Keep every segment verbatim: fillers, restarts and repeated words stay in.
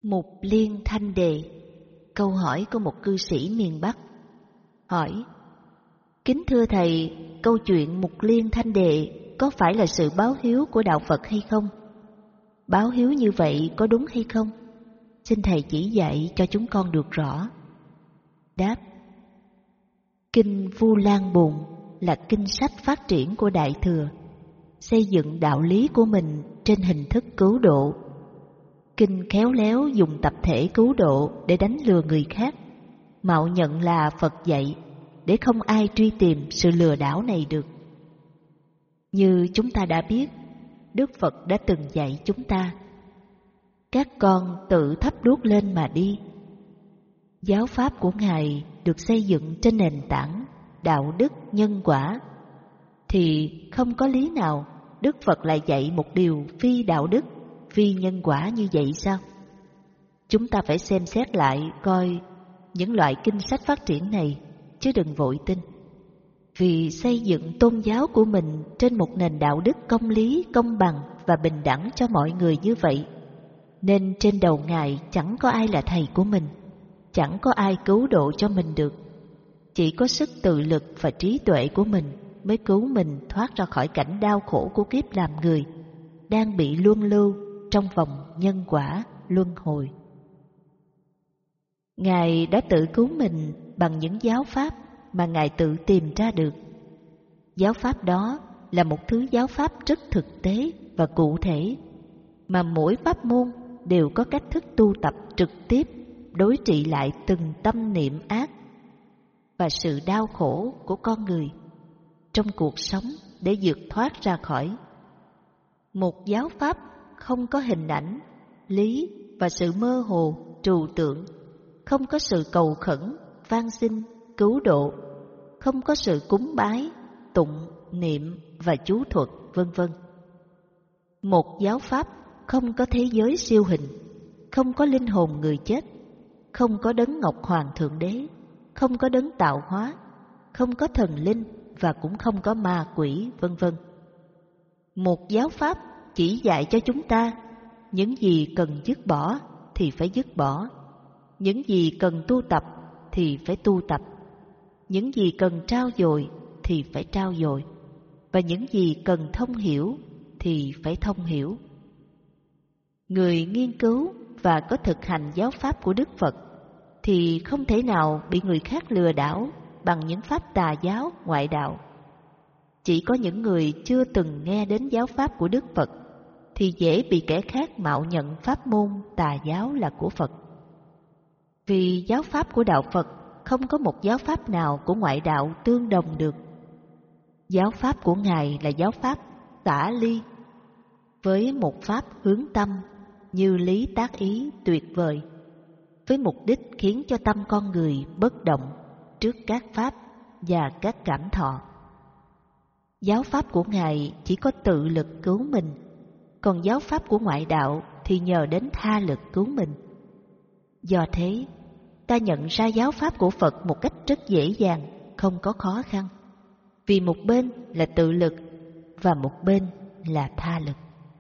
Mục Liên Thanh Đề. Câu hỏi của một cư sĩ miền Bắc. Hỏi: kính thưa thầy, câu chuyện Mục Liên Thanh Đề có phải là sự báo hiếu của đạo Phật hay không? Báo hiếu như vậy có đúng hay không? Xin thầy chỉ dạy cho chúng con được rõ. Đáp: Kinh Vu Lan Bồn là kinh sách phát triển của Đại Thừa, xây dựng đạo lý của mình trên hình thức cứu độ. Kinh khéo léo dùng tập thể cứu độ để đánh lừa người khác, mạo nhận là Phật dạy để không ai truy tìm sự lừa đảo này được. Như chúng ta đã biết, Đức Phật đã từng dạy chúng ta: các con tự thắp đuốc lên mà đi. Giáo pháp của Ngài được xây dựng trên nền tảng đạo đức nhân quả, thì không có lý nào Đức Phật lại dạy một điều phi đạo đức, phi nhân quả như vậy sao? Chúng ta phải xem xét lại coi những loại kinh sách phát triển này, chứ đừng vội tin. Vì xây dựng tôn giáo của mình trên một nền đạo đức công lý, công bằng và bình đẳng cho mọi người như vậy, nên trên đầu Ngài chẳng có ai là thầy của mình, chẳng có ai cứu độ cho mình được. Chỉ có sức tự lực và trí tuệ của mình mới cứu mình thoát ra khỏi cảnh đau khổ của kiếp làm người, đang bị luân lưu trong vòng nhân quả luân hồi. Ngài đã tự cứu mình bằng những giáo pháp mà Ngài tự tìm ra được. Giáo pháp đó là một thứ giáo pháp rất thực tế và cụ thể, mà mỗi pháp môn đều có cách thức tu tập trực tiếp đối trị lại từng tâm niệm ác và sự đau khổ của con người trong cuộc sống để vượt thoát ra khỏi. Một giáo pháp không có hình ảnh, lý và sự mơ hồ, trừu tượng, không có sự cầu khẩn, van xin, cứu độ, không có sự cúng bái, tụng, niệm và chú thuật, vân vân. Một giáo pháp không có thế giới siêu hình, không có linh hồn người chết, không có đấng Ngọc Hoàng Thượng Đế, không có đấng tạo hóa, không có thần linh và cũng không có ma quỷ, vân vân. Một giáo pháp chỉ dạy cho chúng ta những gì cần dứt bỏ thì phải dứt bỏ, những gì cần tu tập thì phải tu tập, những gì cần trau dồi thì phải trau dồi, và những gì cần thông hiểu thì phải thông hiểu. Người nghiên cứu và có thực hành giáo pháp của Đức Phật thì không thể nào bị người khác lừa đảo bằng những pháp tà giáo ngoại đạo. Chỉ có những người chưa từng nghe đến giáo pháp của Đức Phật thì dễ bị kẻ khác mạo nhận pháp môn tà giáo là của Phật. Vì giáo pháp của đạo Phật không có một giáo pháp nào của ngoại đạo tương đồng được. Giáo pháp của Ngài là giáo pháp xả ly, với một pháp hướng tâm như lý tác ý tuyệt vời, với mục đích khiến cho tâm con người bất động trước các pháp và các cảm thọ. Giáo pháp của Ngài chỉ có tự lực cứu mình, còn giáo pháp của ngoại đạo thì nhờ đến tha lực cứu mình. Do thế, ta nhận ra giáo pháp của Phật một cách rất dễ dàng, không có khó khăn, vì một bên là tự lực và một bên là tha lực.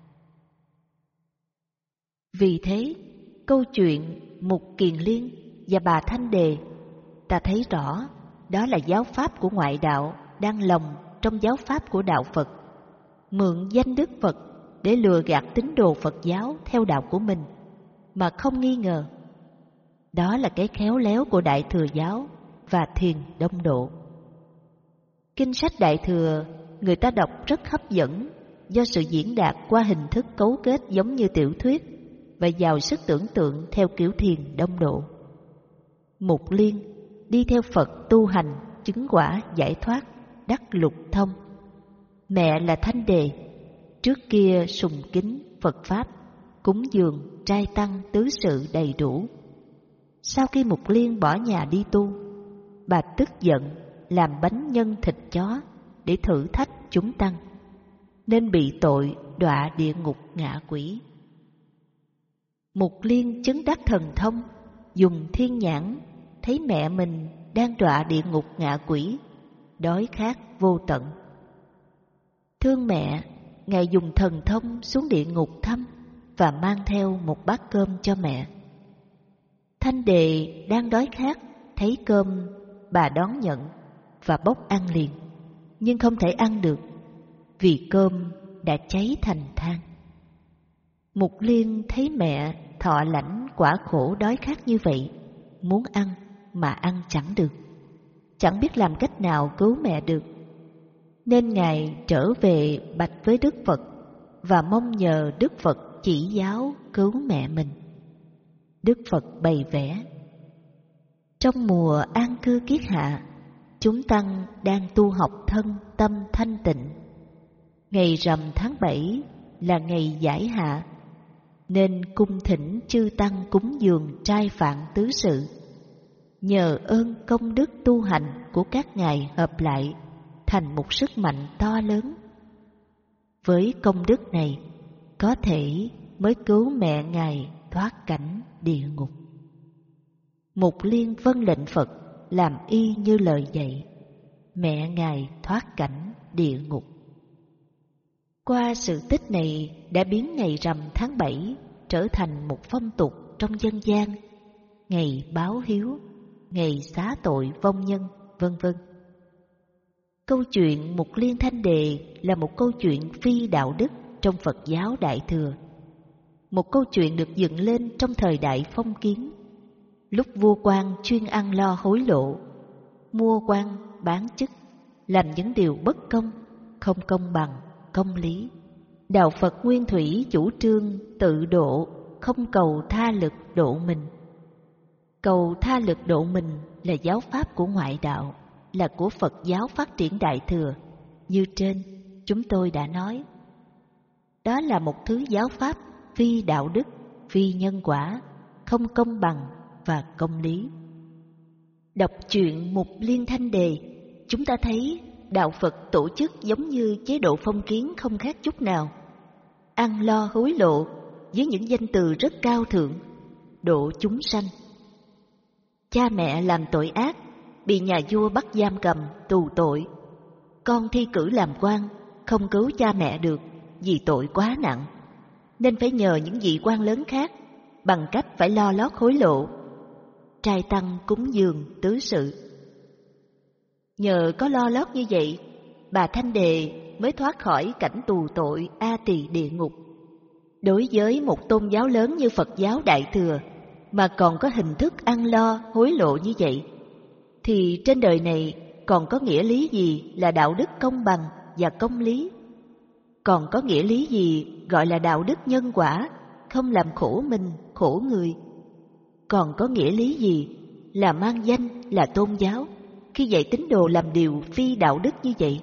Vì thế, câu chuyện Mục Kiền Liên và bà Thanh Đề, ta thấy rõ đó là giáo pháp của ngoại đạo đang lồng trong giáo pháp của đạo Phật, mượn danh Đức Phật để lừa gạt tín đồ Phật giáo theo đạo của mình mà không nghi ngờ. Đó là cái khéo léo của Đại Thừa giáo và Thiền Đông Độ. Kinh sách Đại Thừa người ta đọc rất hấp dẫn do sự diễn đạt qua hình thức cấu kết giống như tiểu thuyết và giàu sức tưởng tượng theo kiểu Thiền Đông Độ. Mục Liên đi theo Phật tu hành, chứng quả giải thoát, đắc lục thông. Mẹ là Thanh Đề, trước kia sùng kính Phật Pháp, cúng dường, trai tăng tứ sự đầy đủ. Sau khi Mục Liên bỏ nhà đi tu, bà tức giận làm bánh nhân thịt chó để thử thách chúng tăng, nên bị tội đọa địa ngục ngạ quỷ. Mục Liên chứng đắc thần thông, dùng thiên nhãn thấy mẹ mình đang đọa địa ngục ngạ quỷ, đói khát vô tận. Thương mẹ, Ngài dùng thần thông xuống địa ngục thăm và mang theo một bát cơm cho mẹ. Thanh Đề đang đói khát, thấy cơm, bà đón nhận và bốc ăn liền, nhưng không thể ăn được vì cơm đã cháy thành than. Mục Liên thấy mẹ thọ lãnh quả khổ đói khát như vậy, muốn ăn mà ăn chẳng được, chẳng biết làm cách nào cứu mẹ được, nên Ngài trở về bạch với Đức Phật và mong nhờ Đức Phật chỉ giáo cứu mẹ mình. Đức Phật bày vẽ: trong mùa an cư kiết hạ, chúng tăng đang tu học thân tâm thanh tịnh. Ngày rằm tháng bảy là ngày giải hạ, nên cung thỉnh chư tăng cúng dường trai phạn tứ sự. Nhờ ơn công đức tu hành của các ngài hợp lại thành một sức mạnh to lớn. Với công đức này, có thể mới cứu mẹ ngài thoát cảnh địa ngục. Mục Liên vâng lệnh Phật, làm y như lời dạy. Mẹ ngài thoát cảnh địa ngục. Qua sự tích này đã biến ngày rằm tháng bảy trở thành một phong tục trong dân gian, ngày báo hiếu, ngày xá tội vong nhân, vân vân. Câu chuyện Mục Liên Thanh Đề là một câu chuyện phi đạo đức trong Phật giáo Đại Thừa. Một câu chuyện được dựng lên trong thời đại phong kiến, lúc vua quan chuyên ăn lo hối lộ, mua quan bán chức, làm những điều bất công, không công bằng, công lý. Đạo Phật Nguyên Thủy chủ trương tự độ, không cầu tha lực độ mình. Cầu tha lực độ mình là giáo pháp của ngoại đạo, là của Phật giáo phát triển Đại Thừa, như trên chúng tôi đã nói. Đó là một thứ giáo pháp phi đạo đức, phi nhân quả, không công bằng và công lý. Đọc truyện Mục Liên Thanh Đề, chúng ta thấy đạo Phật tổ chức giống như chế độ phong kiến không khác chút nào. Ăn lo hối lộ với những danh từ rất cao thượng, độ chúng sanh. Cha mẹ làm tội ác, bị nhà vua bắt giam cầm, tù tội. Con thi cử làm quan, không cứu cha mẹ được vì tội quá nặng, nên phải nhờ những vị quan lớn khác bằng cách phải lo lót hối lộ. Trai tăng cúng dường tứ sự. Nhờ có lo lót như vậy, bà Thanh Đề mới thoát khỏi cảnh tù tội A Tỳ địa ngục. Đối với một tôn giáo lớn như Phật giáo Đại Thừa mà còn có hình thức ăn lo hối lộ như vậy, thì trên đời này còn có nghĩa lý gì là đạo đức công bằng và công lý? Còn có nghĩa lý gì gọi là đạo đức nhân quả, không làm khổ mình, khổ người? Còn có nghĩa lý gì là mang danh là tôn giáo khi dạy tín đồ làm điều phi đạo đức như vậy?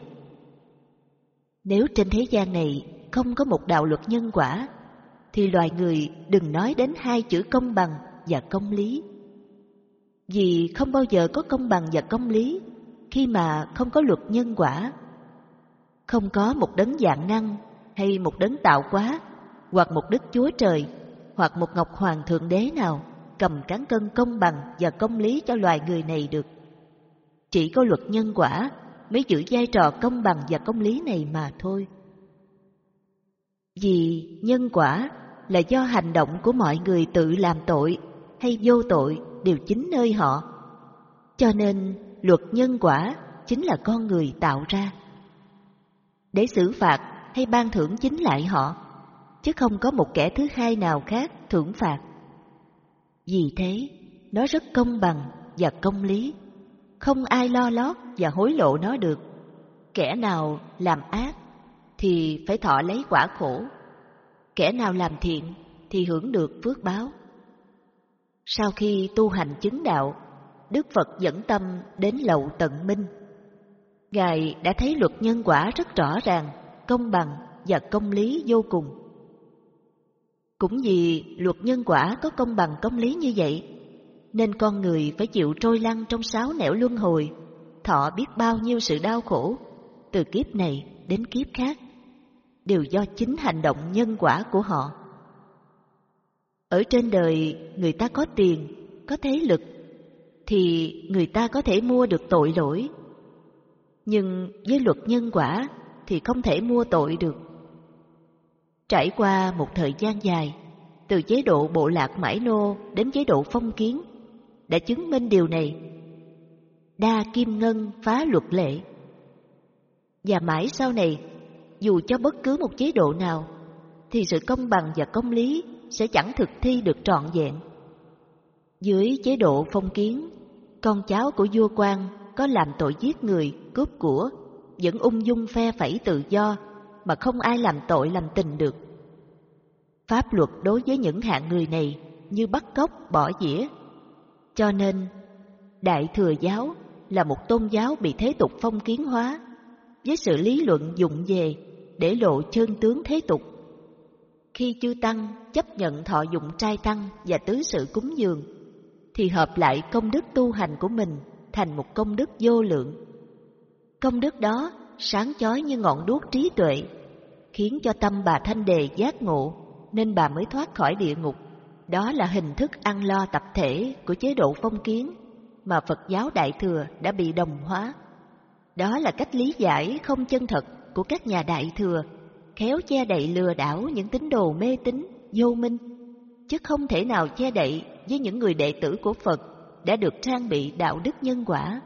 Nếu trên thế gian này không có một đạo luật nhân quả, thì loài người đừng nói đến hai chữ công bằng và công lý. Vì không bao giờ có công bằng và công lý khi mà không có luật nhân quả. Không có một đấng vạn năng hay một đấng tạo hóa, hoặc một Đức Chúa Trời, hoặc một Ngọc Hoàng Thượng Đế nào cầm cán cân công bằng và công lý cho loài người này được. Chỉ có luật nhân quả mới giữ vai trò công bằng và công lý này mà thôi. Vì nhân quả là do hành động của mọi người tự làm tội hay vô tội đều chính nơi họ, cho nên luật nhân quả chính là con người tạo ra để xử phạt hay ban thưởng chính lại họ, chứ không có một kẻ thứ hai nào khác thưởng phạt. Vì thế, nó rất công bằng và công lý, không ai lo lót và hối lộ nó được. Kẻ nào làm ác thì phải thọ lấy quả khổ, kẻ nào làm thiện thì hưởng được phước báo. Sau khi tu hành chứng đạo, Đức Phật dẫn tâm đến lậu tận minh. Ngài đã thấy luật nhân quả rất rõ ràng, công bằng và công lý vô cùng. Cũng vì luật nhân quả có công bằng công lý như vậy, nên con người phải chịu trôi lăn trong sáu nẻo luân hồi, thọ biết bao nhiêu sự đau khổ, từ kiếp này đến kiếp khác, đều do chính hành động nhân quả của họ. Ở trên đời, người ta có tiền, có thế lực, thì người ta có thể mua được tội lỗi. Nhưng với luật nhân quả thì không thể mua tội được. Trải qua một thời gian dài, từ chế độ bộ lạc Mãi Nô đến chế độ phong kiến, đã chứng minh điều này. Đa kim ngân phá luật lệ. Và mãi sau này, dù cho bất cứ một chế độ nào, thì sự công bằng và công lý sẽ chẳng thực thi được trọn vẹn. Dưới chế độ phong kiến, con cháu của vua quan có làm tội giết người, cướp của, vẫn ung dung phe phẩy tự do mà không ai làm tội làm tình được. Pháp luật đối với những hạng người này như bắt cóc, bỏ dĩa. Cho nên, Đại Thừa giáo là một tôn giáo bị thế tục phong kiến hóa, với sự lý luận dụng về để lộ chân tướng thế tục. Khi chư tăng chấp nhận thọ dụng trai tăng và tứ sự cúng dường, thì hợp lại công đức tu hành của mình thành một công đức vô lượng. Công đức đó sáng chói như ngọn đuốc trí tuệ, khiến cho tâm bà Thanh Đề giác ngộ, nên bà mới thoát khỏi địa ngục. Đó là hình thức ăn lo tập thể của chế độ phong kiến mà Phật giáo Đại Thừa đã bị đồng hóa. Đó là cách lý giải không chân thật của các nhà Đại Thừa, khéo che đậy lừa đảo những tín đồ mê tín, vô minh, chứ không thể nào che đậy với những người đệ tử của Phật đã được trang bị đạo đức nhân quả.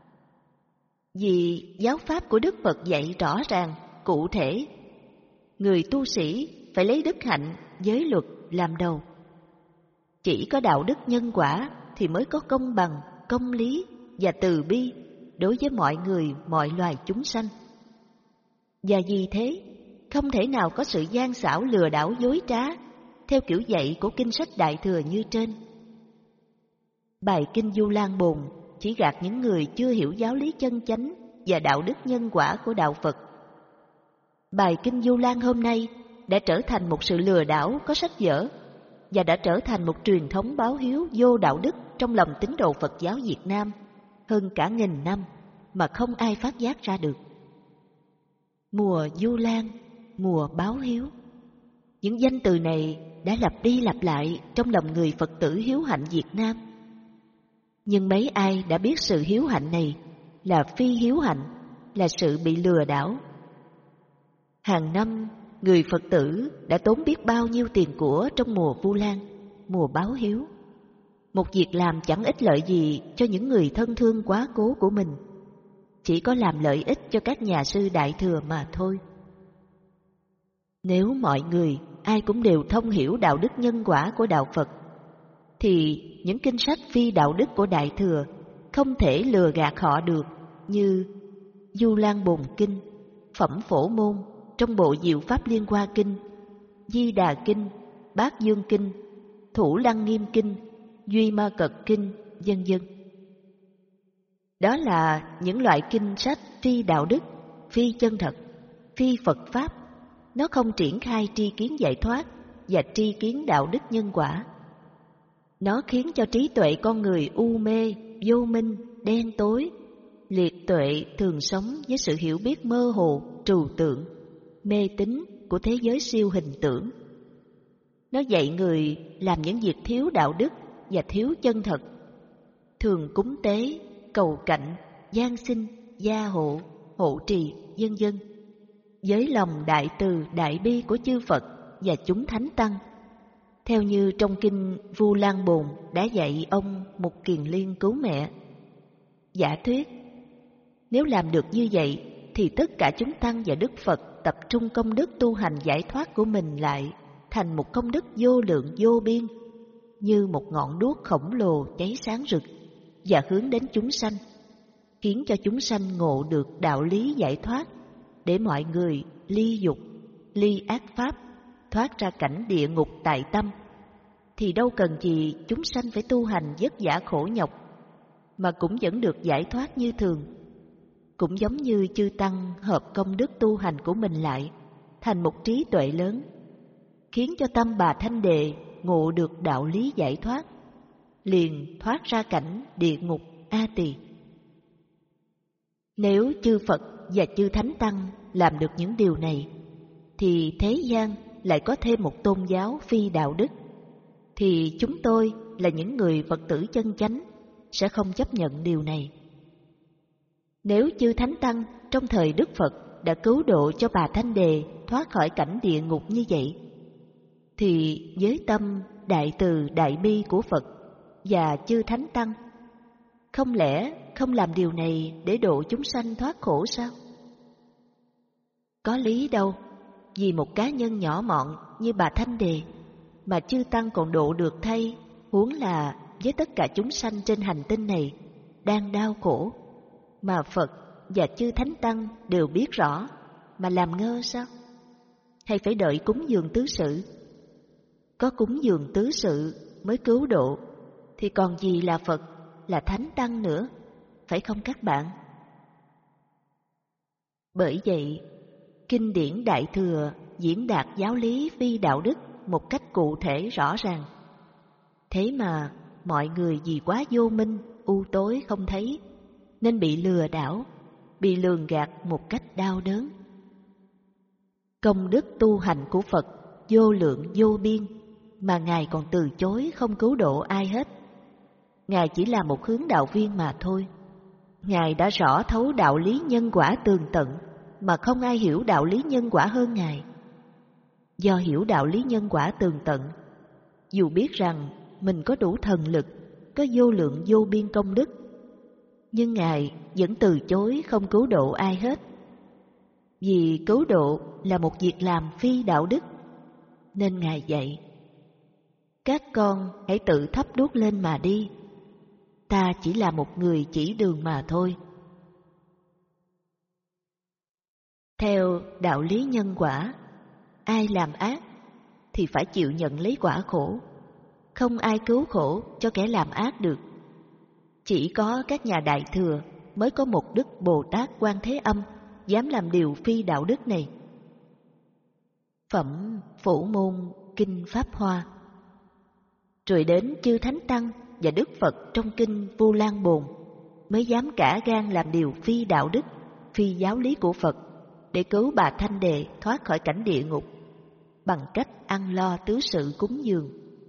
Vì giáo pháp của Đức Phật dạy rõ ràng, cụ thể, người tu sĩ phải lấy đức hạnh, giới luật làm đầu. Chỉ có đạo đức nhân quả thì mới có công bằng, công lý và từ bi đối với mọi người, mọi loài chúng sanh. Và vì thế, không thể nào có sự gian xảo lừa đảo dối trá theo kiểu dạy của kinh sách Đại Thừa như trên. Bài Kinh Du Lan Bồn chỉ gạt những người chưa hiểu giáo lý chân chánh và đạo đức nhân quả của đạo Phật. Bài Kinh Du Lan hôm nay đã trở thành một sự lừa đảo có sách vở và đã trở thành một truyền thống báo hiếu vô đạo đức trong lòng tín đồ Phật giáo Việt Nam hơn cả nghìn năm mà không ai phát giác ra được. Mùa Du Lan, mùa báo hiếu, những danh từ này đã lặp đi lặp lại trong lòng người Phật tử hiếu hạnh Việt Nam. Nhưng mấy ai đã biết sự hiếu hạnh này là phi hiếu hạnh, là sự bị lừa đảo. Hàng năm, người Phật tử đã tốn biết bao nhiêu tiền của trong mùa Vu Lan, mùa báo hiếu. Một việc làm chẳng ích lợi gì cho những người thân thương quá cố của mình, chỉ có làm lợi ích cho các nhà sư Đại Thừa mà thôi. Nếu mọi người ai cũng đều thông hiểu đạo đức nhân quả của đạo Phật, thì những kinh sách phi đạo đức của Đại Thừa không thể lừa gạt họ được, như Du Lan Bồn Kinh, Phẩm Phổ Môn trong bộ Diệu Pháp Liên Hoa Kinh, Di Đà Kinh, Bát Dương Kinh, Thủ Lăng Nghiêm Kinh, Duy Ma Cật Kinh, vân vân. Đó là những loại kinh sách phi đạo đức, phi chân thật, phi Phật Pháp. Nó không triển khai tri kiến giải thoát và tri kiến đạo đức nhân quả. Nó khiến cho trí tuệ con người u mê, vô minh, đen tối. Liệt tuệ thường sống với sự hiểu biết mơ hồ, trừu tượng, mê tín của thế giới siêu hình tưởng. Nó dạy người làm những việc thiếu đạo đức và thiếu chân thật, thường cúng tế, cầu cạnh, gian sinh, gia hộ, hộ trì, vân vân, với lòng đại từ đại bi của chư Phật và chúng thánh tăng, theo như trong kinh Vu Lan Bồn đã dạy ông Mục Kiền Liên cứu mẹ. Giả thuyết, nếu làm được như vậy thì tất cả chúng tăng và Đức Phật tập trung công đức tu hành giải thoát của mình lại thành một công đức vô lượng vô biên, như một ngọn đuốc khổng lồ cháy sáng rực và hướng đến chúng sanh, khiến cho chúng sanh ngộ được đạo lý giải thoát, để mọi người ly dục, ly ác pháp, thoát ra cảnh địa ngục tại tâm, thì đâu cần gì chúng sanh phải tu hành vất vả khổ nhọc, mà cũng vẫn được giải thoát như thường. Cũng giống như chư tăng hợp công đức tu hành của mình lại thành một trí tuệ lớn, khiến cho tâm bà Thanh Đề ngộ được đạo lý giải thoát, liền thoát ra cảnh địa ngục A Tỳ. Nếu chư Phật và chư Thánh Tăng làm được những điều này, thì thế gian lại có thêm một tôn giáo phi đạo đức, thì chúng tôi là những người Phật tử chân chánh sẽ không chấp nhận điều này. Nếu chư Thánh Tăng trong thời Đức Phật đã cứu độ cho bà Thanh Đề thoát khỏi cảnh địa ngục như vậy, thì với tâm đại từ đại bi của Phật và chư Thánh Tăng. Không lẽ không làm điều này để độ chúng sanh thoát khổ sao? Có lý đâu, vì một cá nhân nhỏ mọn như bà Thanh Đề mà chư Tăng còn độ được thay, huống là với tất cả chúng sanh trên hành tinh này đang đau khổ, mà Phật và chư Thánh Tăng đều biết rõ, mà làm ngơ sao? Hay phải đợi cúng dường tứ sự? Có cúng dường tứ sự mới cứu độ, thì còn gì là Phật, là Thánh Tăng nữa, phải không các bạn? Bởi vậy, kinh điển Đại Thừa diễn đạt giáo lý phi đạo đức một cách cụ thể rõ ràng. Thế mà mọi người vì quá vô minh, u tối không thấy, nên bị lừa đảo, bị lường gạt một cách đau đớn. Công đức tu hành của Phật vô lượng vô biên, mà Ngài còn từ chối không cứu độ ai hết. Ngài chỉ là một hướng đạo viên mà thôi. Ngài đã rõ thấu đạo lý nhân quả tường tận, mà không ai hiểu đạo lý nhân quả hơn Ngài. Do hiểu đạo lý nhân quả tường tận, dù biết rằng mình có đủ thần lực, có vô lượng vô biên công đức, nhưng Ngài vẫn từ chối không cứu độ ai hết. Vì cứu độ là một việc làm phi đạo đức, nên Ngài dạy: các con hãy tự thắp đuốc lên mà đi, ta chỉ là một người chỉ đường mà thôi. Theo đạo lý nhân quả, ai làm ác thì phải chịu nhận lấy quả khổ. Không ai cứu khổ cho kẻ làm ác được. Chỉ có các nhà Đại Thừa mới có một đức Bồ Tát Quan Thế Âm dám làm điều phi đạo đức này. Phẩm Phổ Môn Kinh Pháp Hoa. Rồi đến chư Thánh Tăng và Đức Phật trong kinh Vu Lan Bồn mới dám cả gan làm điều phi đạo đức, phi giáo lý của Phật để cứu bà Thanh Đề thoát khỏi cảnh địa ngục bằng cách ăn lo tứ sự cúng dường.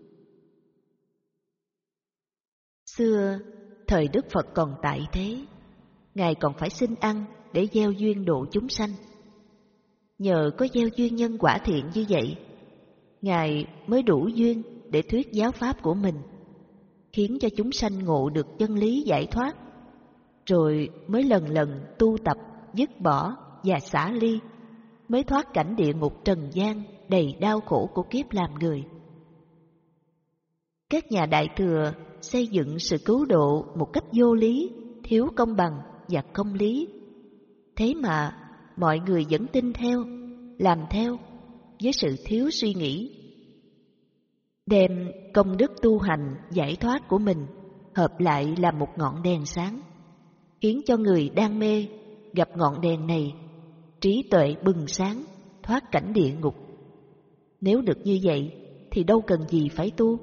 Xưa, thời Đức Phật còn tại thế, Ngài còn phải xin ăn để gieo duyên độ chúng sanh. Nhờ có gieo duyên nhân quả thiện như vậy, Ngài mới đủ duyên để thuyết giáo pháp của mình, khiến cho chúng sanh ngộ được chân lý giải thoát, rồi mới lần lần tu tập, dứt bỏ và xả ly, mới thoát cảnh địa ngục trần gian đầy đau khổ của kiếp làm người. Các nhà Đại Thừa xây dựng sự cứu độ một cách vô lý, thiếu công bằng và công lý. Thế mà mọi người vẫn tin theo, làm theo với sự thiếu suy nghĩ, đem công đức tu hành giải thoát của mình hợp lại làm một ngọn đèn sáng, khiến cho người đang mê gặp ngọn đèn này, trí tuệ bừng sáng, thoát cảnh địa ngục. Nếu được như vậy thì đâu cần gì phải tu.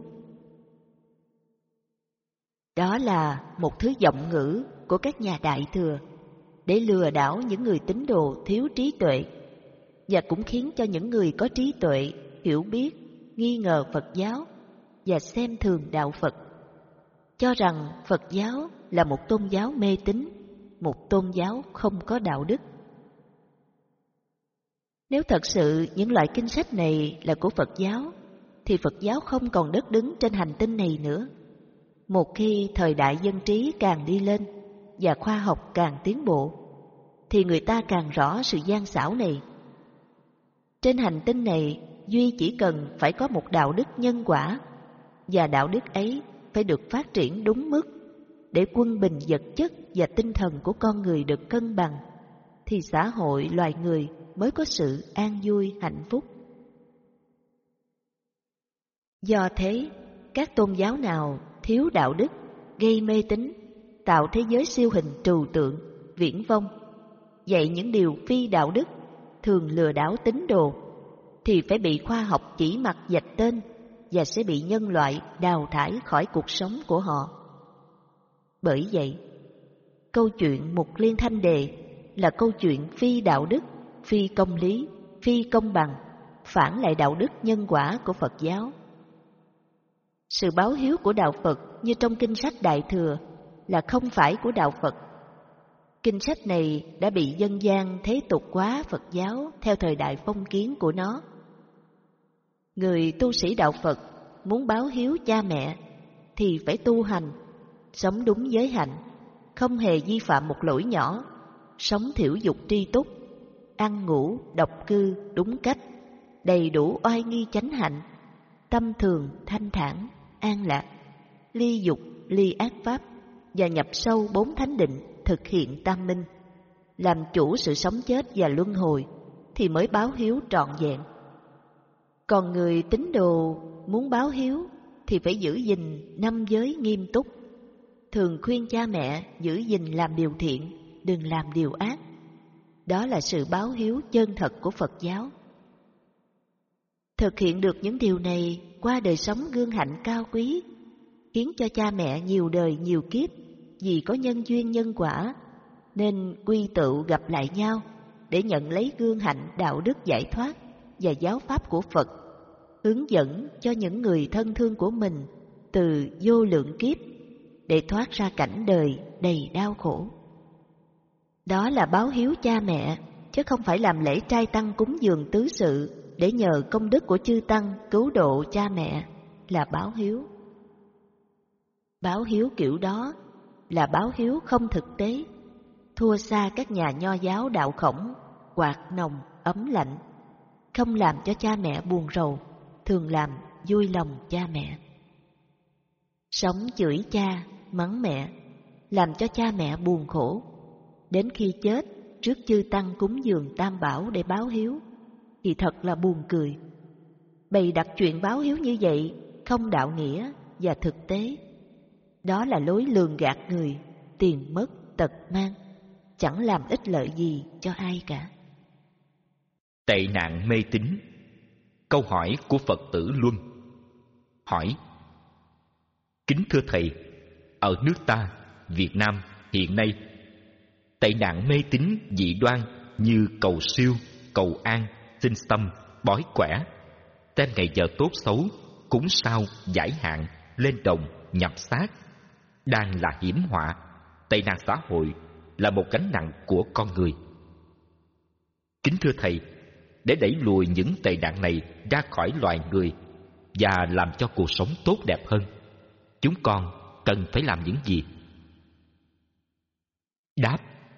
Đó là một thứ giọng ngữ của các nhà Đại Thừa để lừa đảo những người tín đồ thiếu trí tuệ, và cũng khiến cho những người có trí tuệ, hiểu biết, nghi ngờ Phật giáo và xem thường đạo Phật, cho rằng Phật giáo là một tôn giáo mê tín, một tôn giáo không có đạo đức. Nếu thật sự những loại kinh sách này là của Phật giáo, thì Phật giáo không còn đất đứng trên hành tinh này nữa. Một khi thời đại dân trí càng đi lên và khoa học càng tiến bộ, thì người ta càng rõ sự gian xảo này. Trên hành tinh này, duy chỉ cần phải có một đạo đức nhân quả, và đạo đức ấy phải được phát triển đúng mức để quân bình vật chất và tinh thần của con người được cân bằng, thì xã hội loài người mới có sự an vui hạnh phúc. Do thế, các tôn giáo nào thiếu đạo đức, gây mê tín, tạo thế giới siêu hình trừu tượng, viễn vông, dạy những điều phi đạo đức, thường lừa đảo tín đồ, thì phải bị khoa học chỉ mặt vạch tên và sẽ bị nhân loại đào thải khỏi cuộc sống của họ. Bởi vậy, câu chuyện Mục Liên Thanh Đề là câu chuyện phi đạo đức, phi công lý, phi công bằng, phản lại đạo đức nhân quả của Phật giáo. Sự báo hiếu của đạo Phật như trong kinh sách Đại Thừa là không phải của đạo Phật. Kinh sách này đã bị dân gian thế tục hóa Phật giáo theo thời đại phong kiến của nó. Người tu sĩ đạo Phật muốn báo hiếu cha mẹ thì phải tu hành, sống đúng giới hạnh, không hề vi phạm một lỗi nhỏ, sống thiểu dục tri túc, ăn ngủ độc cư đúng cách, đầy đủ oai nghi chánh hạnh, tâm thường thanh thản an lạc, ly dục ly ác pháp, và nhập sâu bốn thánh định, thực hiện tam minh, làm chủ sự sống chết và luân hồi, thì mới báo hiếu trọn vẹn. Còn người tín đồ muốn báo hiếu thì phải giữ gìn năm giới nghiêm túc, thường khuyên cha mẹ giữ gìn làm điều thiện, đừng làm điều ác. Đó là sự báo hiếu chân thật của Phật giáo. Thực hiện được những điều này qua đời sống gương hạnh cao quý, khiến cho cha mẹ nhiều đời nhiều kiếp vì có nhân duyên nhân quả nên quy tụ gặp lại nhau để nhận lấy gương hạnh đạo đức giải thoát và giáo pháp của Phật, hướng dẫn cho những người thân thương của mình từ vô lượng kiếp để thoát ra cảnh đời đầy đau khổ. Đó là báo hiếu cha mẹ, chứ không phải làm lễ trai tăng cúng dường tứ sự để nhờ công đức của chư tăng cứu độ cha mẹ là báo hiếu. Báo hiếu kiểu đó là báo hiếu không thực tế, thua xa các nhà nho giáo đạo khổng, quạt nồng ấm lạnh, không làm cho cha mẹ buồn rầu, thường làm vui lòng cha mẹ. Sống chửi cha, mắng mẹ, làm cho cha mẹ buồn khổ, đến khi chết trước chư tăng cúng dường tam bảo để báo hiếu, thì thật là buồn cười. Bày đặt chuyện báo hiếu như vậy không đạo nghĩa và thực tế. Đó là lối lường gạt người, tiền mất tật mang, chẳng làm ích lợi gì cho ai cả. Tệ nạn mê tín. Câu hỏi của Phật tử Luân hỏi: kính thưa thầy, ở nước ta, Việt Nam hiện nay, tệ nạn mê tín dị đoan như cầu siêu, cầu an, xin tâm, bói quẻ, xem ngày giờ tốt xấu, cúng sao, giải hạn, lên đồng, nhập xác, đang là hiểm họa, tệ nạn xã hội, là một gánh nặng của con người. Kính thưa thầy, để đẩy lùi những tệ nạn này ra khỏi loài người và làm cho cuộc sống tốt đẹp hơn, chúng con cần phải làm những gì? Đáp: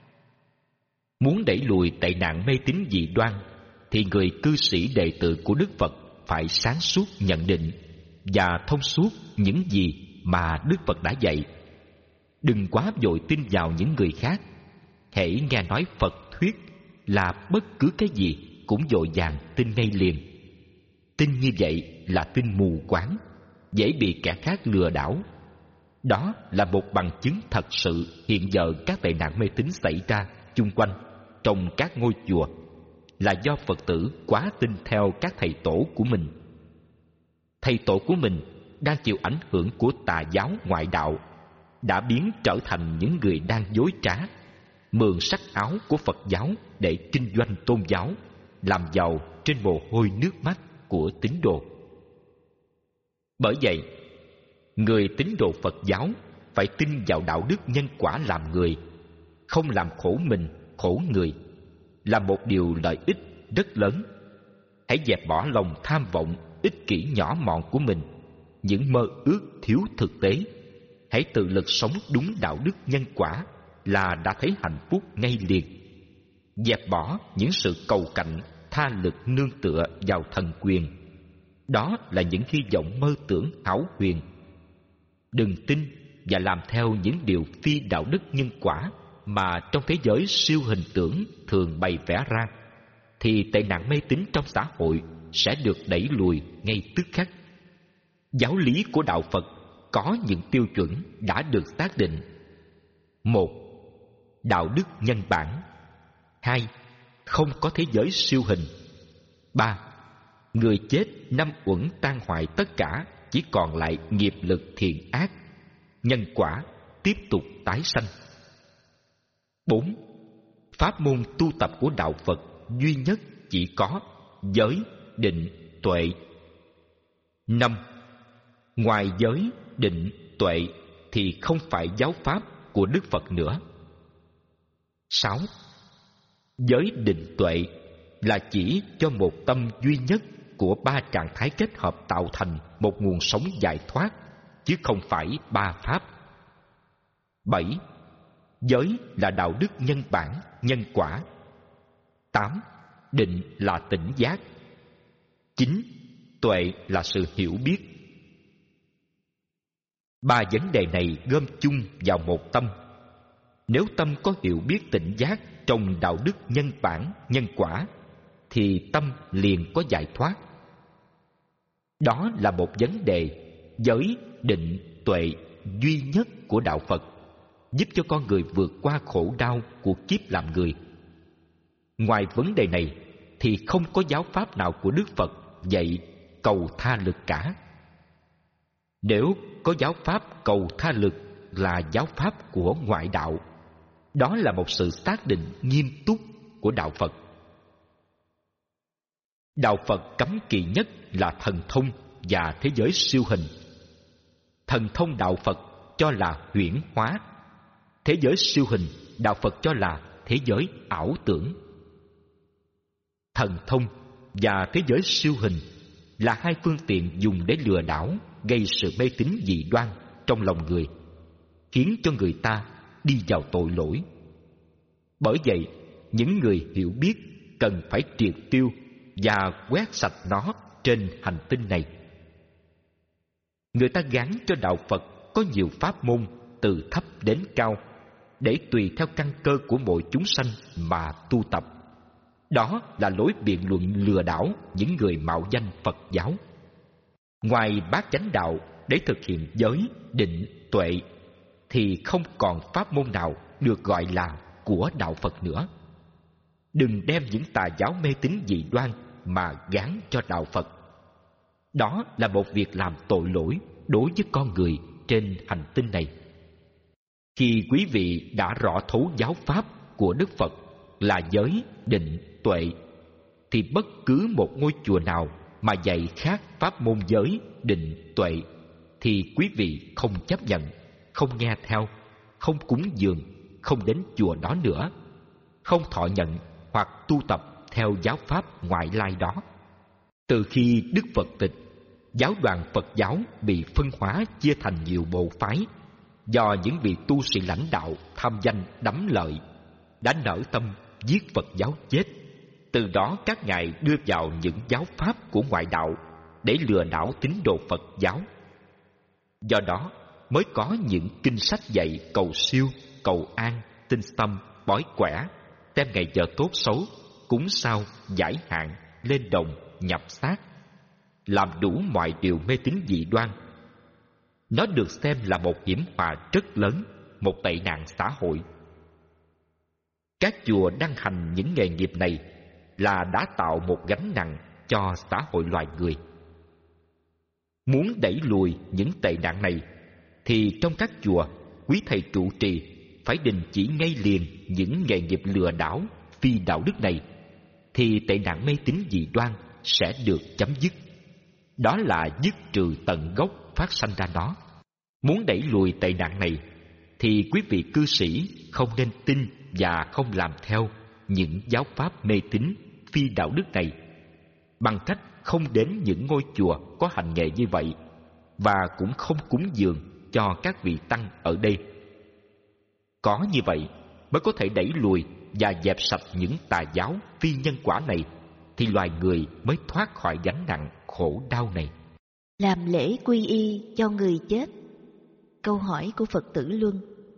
muốn đẩy lùi tệ nạn mê tín dị đoan thì người cư sĩ đệ tử của Đức Phật phải sáng suốt nhận định và thông suốt những gì mà Đức Phật đã dạy. Đừng quá vội tin vào những người khác. Hễ nghe nói Phật thuyết là bất cứ cái gì cũng vội vàng tin ngay liền. Tin như vậy là tin mù quáng, dễ bị kẻ khác lừa đảo. Đó là một bằng chứng thật sự hiện giờ các tệ nạn mê tín xảy ra chung quanh trong các ngôi chùa là do Phật tử quá tin theo các thầy tổ của mình. Thầy tổ của mình đang chịu ảnh hưởng của tà giáo ngoại đạo, đã biến trở thành những người đang dối trá, mượn sắc áo của Phật giáo để kinh doanh tôn giáo, làm giàu trên mồ hôi nước mắt của tín đồ. Bởi vậy, người tín đồ Phật giáo phải tin vào đạo đức nhân quả làm người, không làm khổ mình, khổ người, là một điều lợi ích rất lớn. Hãy dẹp bỏ lòng tham vọng, ích kỷ nhỏ mọn của mình, những mơ ước thiếu thực tế. Hãy tự lực sống đúng đạo đức nhân quả là đã thấy hạnh phúc ngay liền. Dẹp bỏ những sự cầu cạnh, tha lực nương tựa vào thần quyền. Đó là những hy vọng mơ tưởng hão huyền. Đừng tin và làm theo những điều phi đạo đức nhân quả mà trong thế giới siêu hình tưởng thường bày vẽ ra, thì tệ nạn mê tín trong xã hội sẽ được đẩy lùi ngay tức khắc. Giáo lý của đạo Phật có những tiêu chuẩn đã được xác định. Một, đạo đức nhân bản. Hai, không có thế giới siêu hình. Ba, người chết năm uẩn tan hoại tất cả, chỉ còn lại nghiệp lực thiện ác, nhân quả tiếp tục tái sanh. Bốn, pháp môn tu tập của đạo Phật duy nhất chỉ có giới, định, tuệ. Năm, ngoài giới, định, tuệ thì không phải giáo pháp của Đức Phật nữa. Sáu, giới, định, tuệ là chỉ cho một tâm duy nhất của ba trạng thái kết hợp tạo thành một nguồn sống giải thoát, chứ không phải ba pháp. Bảy. Giới là đạo đức nhân bản, nhân quả. Tám. Định là tỉnh giác. Chín. Tuệ là sự hiểu biết. Ba vấn đề này gom chung vào một tâm. Nếu tâm có hiểu biết tỉnh giác trong đạo đức nhân bản, nhân quả, thì tâm liền có giải thoát. Đó là một vấn đề giới, định, tuệ duy nhất của đạo Phật, giúp cho con người vượt qua khổ đau của kiếp làm người. Ngoài vấn đề này thì không có giáo pháp nào của Đức Phật dạy cầu tha lực cả. Nếu có giáo pháp cầu tha lực là giáo pháp của ngoại đạo, đó là một sự xác định nghiêm túc của đạo Phật. Đạo Phật cấm kỵ nhất là thần thông và thế giới siêu hình. Thần thông đạo Phật cho là huyễn hóa, thế giới siêu hình đạo Phật cho là thế giới ảo tưởng. Thần thông và thế giới siêu hình là hai phương tiện dùng để lừa đảo, gây sự mê tín dị đoan trong lòng người, khiến cho người ta đi vào tội lỗi. Bởi vậy, những người hiểu biết cần phải triệt tiêu và quét sạch nó trên hành tinh này. Người ta gán cho đạo Phật có nhiều pháp môn từ thấp đến cao, để tùy theo căn cơ của mỗi chúng sanh mà tu tập. Đó là lối biện luận lừa đảo những người mạo danh Phật giáo. Ngoài bát chánh đạo để thực hiện giới, định, tuệ, thì không còn pháp môn nào được gọi là của đạo Phật nữa. Đừng đem những tà giáo mê tín dị đoan mà gán cho đạo Phật. Đó là một việc làm tội lỗi đối với con người trên hành tinh này. Khi quý vị đã rõ thấu giáo pháp của Đức Phật là giới, định, tuệ, thì bất cứ một ngôi chùa nào mà dạy khác pháp môn giới, định, tuệ thì quý vị không chấp nhận, không nghe theo, không cúng dường, không đến chùa đó nữa, không thọ nhận hoặc tu tập theo giáo pháp ngoại lai đó. Từ khi Đức Phật tịch, giáo đoàn Phật giáo bị phân hóa chia thành nhiều bộ phái do những vị tu sĩ lãnh đạo tham danh đắm lợi đã nở tâm giết Phật giáo chết. Từ đó các ngài đưa vào những giáo pháp của ngoại đạo để lừa đảo tín đồ Phật giáo. Do đó mới có những kinh sách dạy cầu siêu, cầu an, tinh tâm, bói quẻ, xem ngày giờ tốt xấu, cúng sao, giải hạn, lên đồng, nhập xác, làm đủ mọi điều mê tín dị đoan. Nó được xem là một hiểm họa rất lớn, một tệ nạn xã hội. Các chùa đăng hành những nghề nghiệp này là đã tạo một gánh nặng cho xã hội loài người. Muốn đẩy lùi những tệ nạn này thì trong các chùa, quý thầy trụ trì phải đình chỉ ngay liền những nghề nghiệp lừa đảo, phi đạo đức này, thì tệ nạn mê tín dị đoan sẽ được chấm dứt. Đó là dứt trừ tận gốc phát sanh ra nó. Muốn đẩy lùi tệ nạn này thì quý vị cư sĩ không nên tin và không làm theo những giáo pháp mê tín phi đạo đức này, bằng cách không đến những ngôi chùa có hành nghề như vậy và cũng không cúng dường cho các vị tăng ở đây. Có như vậy mới có thể đẩy lùi và dẹp sạch những tà giáo phi nhân quả này, thì loài người mới thoát khỏi gánh nặng khổ đau này. Làm lễ quy y cho người chết. Câu hỏi của Phật tử Luân.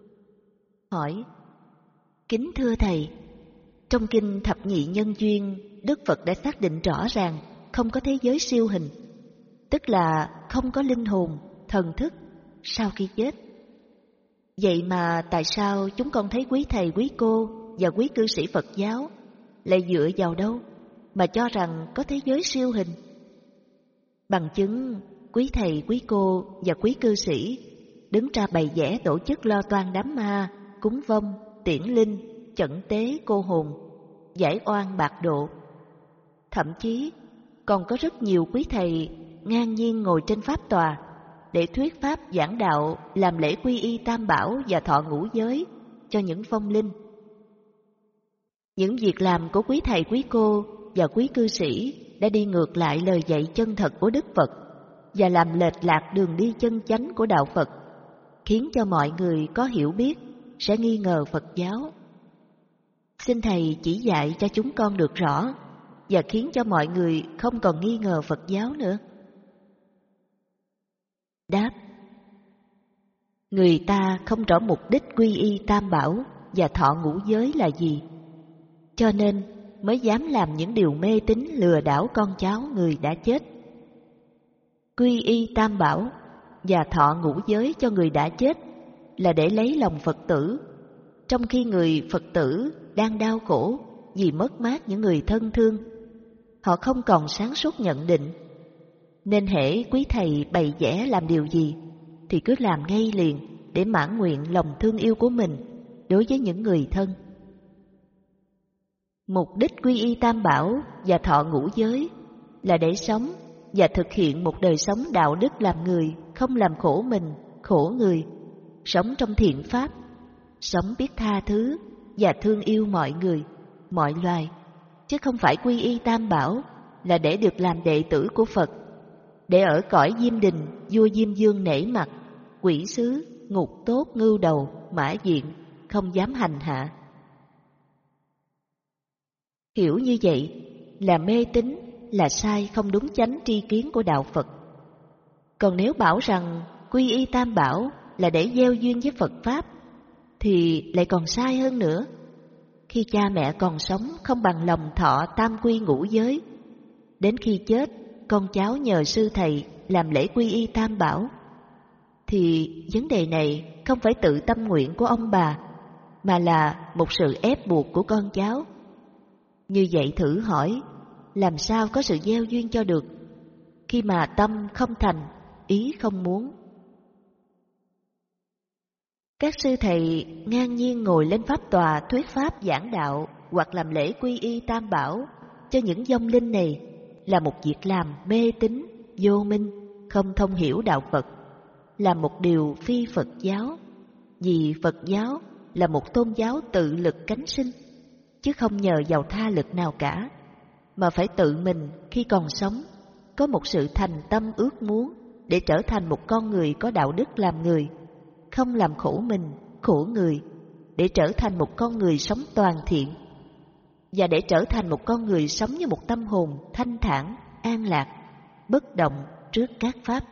Hỏi: kính thưa thầy, trong kinh Thập Nhị Nhân Duyên, Đức Phật đã xác định rõ ràng không có thế giới siêu hình, tức là không có linh hồn, thần thức sau khi chết. Vậy mà tại sao chúng con thấy quý thầy, quý cô và quý cư sĩ Phật giáo lại dựa vào đâu mà cho rằng có thế giới siêu hình? Bằng chứng quý thầy, quý cô và quý cư sĩ đứng ra bày vẽ tổ chức lo toan đám ma, cúng vong, tiễn linh, chẩn tế cô hồn, giải oan bạc độ. Thậm chí còn có rất nhiều quý thầy ngang nhiên ngồi trên pháp tòa để thuyết pháp giảng đạo, làm lễ quy y tam bảo và thọ ngũ giới cho những vong linh. Những việc làm của quý thầy, quý cô và quý cư sĩ đã đi ngược lại lời dạy chân thật của Đức Phật, và làm lệch lạc đường đi chân chánh của đạo Phật, khiến cho mọi người có hiểu biết sẽ nghi ngờ Phật giáo. Xin Thầy chỉ dạy cho chúng con được rõ và khiến cho mọi người không còn nghi ngờ Phật giáo nữa. Đáp: người ta không rõ mục đích quy y Tam Bảo và thọ ngũ giới là gì, cho nên mới dám làm những điều mê tín lừa đảo con cháu người đã chết. Quy y Tam Bảo và thọ ngũ giới cho người đã chết là để lấy lòng Phật tử, trong khi người Phật tử đang đau khổ vì mất mát những người thân thương. Họ không còn sáng suốt nhận định, nên hễ quý thầy bày vẽ làm điều gì thì cứ làm ngay liền để mãn nguyện lòng thương yêu của mình đối với những người thân. Mục đích quy y Tam Bảo và thọ ngũ giới là để sống và thực hiện một đời sống đạo đức làm người, không làm khổ mình, khổ người, sống trong thiện pháp, sống biết tha thứ và thương yêu mọi người, mọi loài, chứ không phải quy y Tam Bảo là để được làm đệ tử của Phật, để ở cõi Diêm Đình vua Diêm Vương nể mặt, quỷ sứ, ngục tốt, ngưu đầu, mã diện không dám hành hạ. Hiểu như vậy là mê tín, là sai, không đúng chánh tri kiến của đạo Phật. Còn nếu bảo rằng quy y Tam Bảo là để gieo duyên với Phật Pháp thì lại còn sai hơn nữa. Khi cha mẹ còn sống không bằng lòng thọ tam quy ngũ giới, đến khi chết con cháu nhờ sư thầy làm lễ quy y Tam Bảo, thì vấn đề này không phải tự tâm nguyện của ông bà, mà là một sự ép buộc của con cháu. Như vậy thử hỏi, làm sao có sự gieo duyên cho được, khi mà tâm không thành, ý không muốn. Các sư thầy ngang nhiên ngồi lên pháp tòa thuyết pháp giảng đạo hoặc làm lễ quy y Tam Bảo cho những vong linh này là một việc làm mê tín, vô minh, không thông hiểu đạo Phật, là một điều phi Phật giáo. Vì Phật giáo là một tôn giáo tự lực cánh sinh, chứ không nhờ vào tha lực nào cả, mà phải tự mình khi còn sống có một sự thành tâm ước muốn để trở thành một con người có đạo đức làm người, không làm khổ mình, khổ người, để trở thành một con người sống toàn thiện, và để trở thành một con người sống như một tâm hồn thanh thản, an lạc, bất động trước các pháp.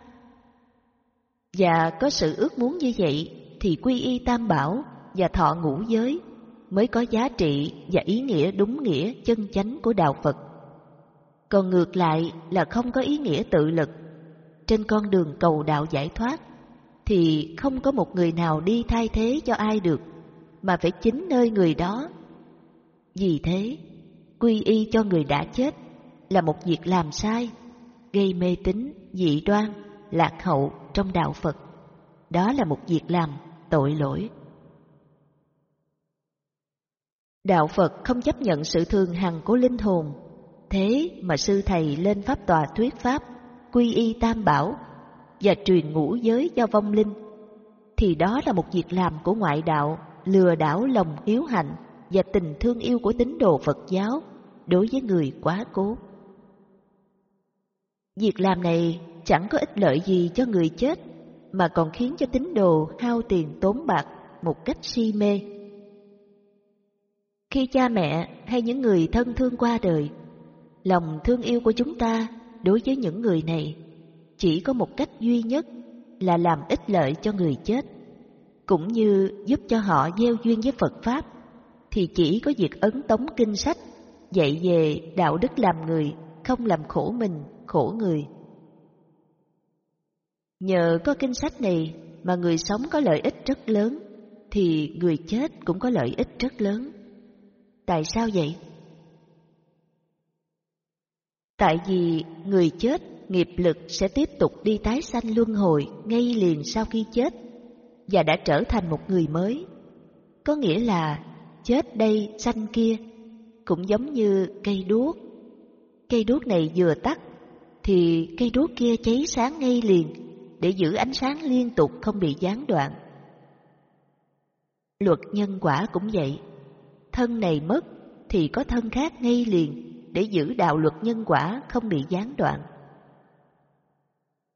Và có sự ước muốn như vậy thì quy y Tam Bảo và thọ ngũ giới mới có giá trị và ý nghĩa đúng nghĩa chân chánh của đạo Phật. Còn ngược lại là không có ý nghĩa tự lực, trên con đường cầu đạo giải thoát thì không có một người nào đi thay thế cho ai được, mà phải chính nơi người đó. Vì thế, quy y cho người đã chết là một việc làm sai, gây mê tín, dị đoan, lạc hậu trong đạo Phật. Đó là một việc làm tội lỗi. Đạo Phật không chấp nhận sự thường hằng của linh hồn, thế mà sư thầy lên pháp tòa thuyết pháp quy y Tam Bảo và truyền ngũ giới cho vong linh, thì đó là một việc làm của ngoại đạo, lừa đảo lòng hiếu hạnh và tình thương yêu của tín đồ Phật giáo đối với người quá cố. Việc làm này chẳng có ích lợi gì cho người chết, mà còn khiến cho tín đồ hao tiền tốn bạc một cách si mê. Khi cha mẹ hay những người thân thương qua đời, lòng thương yêu của chúng ta đối với những người này chỉ có một cách duy nhất là làm ích lợi cho người chết, cũng như giúp cho họ gieo duyên với Phật Pháp, thì chỉ có việc ấn tống kinh sách dạy về đạo đức làm người, không làm khổ mình, khổ người. Nhờ có kinh sách này mà người sống có lợi ích rất lớn, thì người chết cũng có lợi ích rất lớn. Tại sao vậy? Tại vì người chết nghiệp lực sẽ tiếp tục đi tái sanh luân hồi ngay liền sau khi chết, và đã trở thành một người mới. Có nghĩa là chết đây sanh kia, cũng giống như cây đuốc. Cây đuốc này vừa tắt thì cây đuốc kia cháy sáng ngay liền, để giữ ánh sáng liên tục không bị gián đoạn. Luật nhân quả cũng vậy, thân này mất thì có thân khác ngay liền, để giữ đạo luật nhân quả không bị gián đoạn.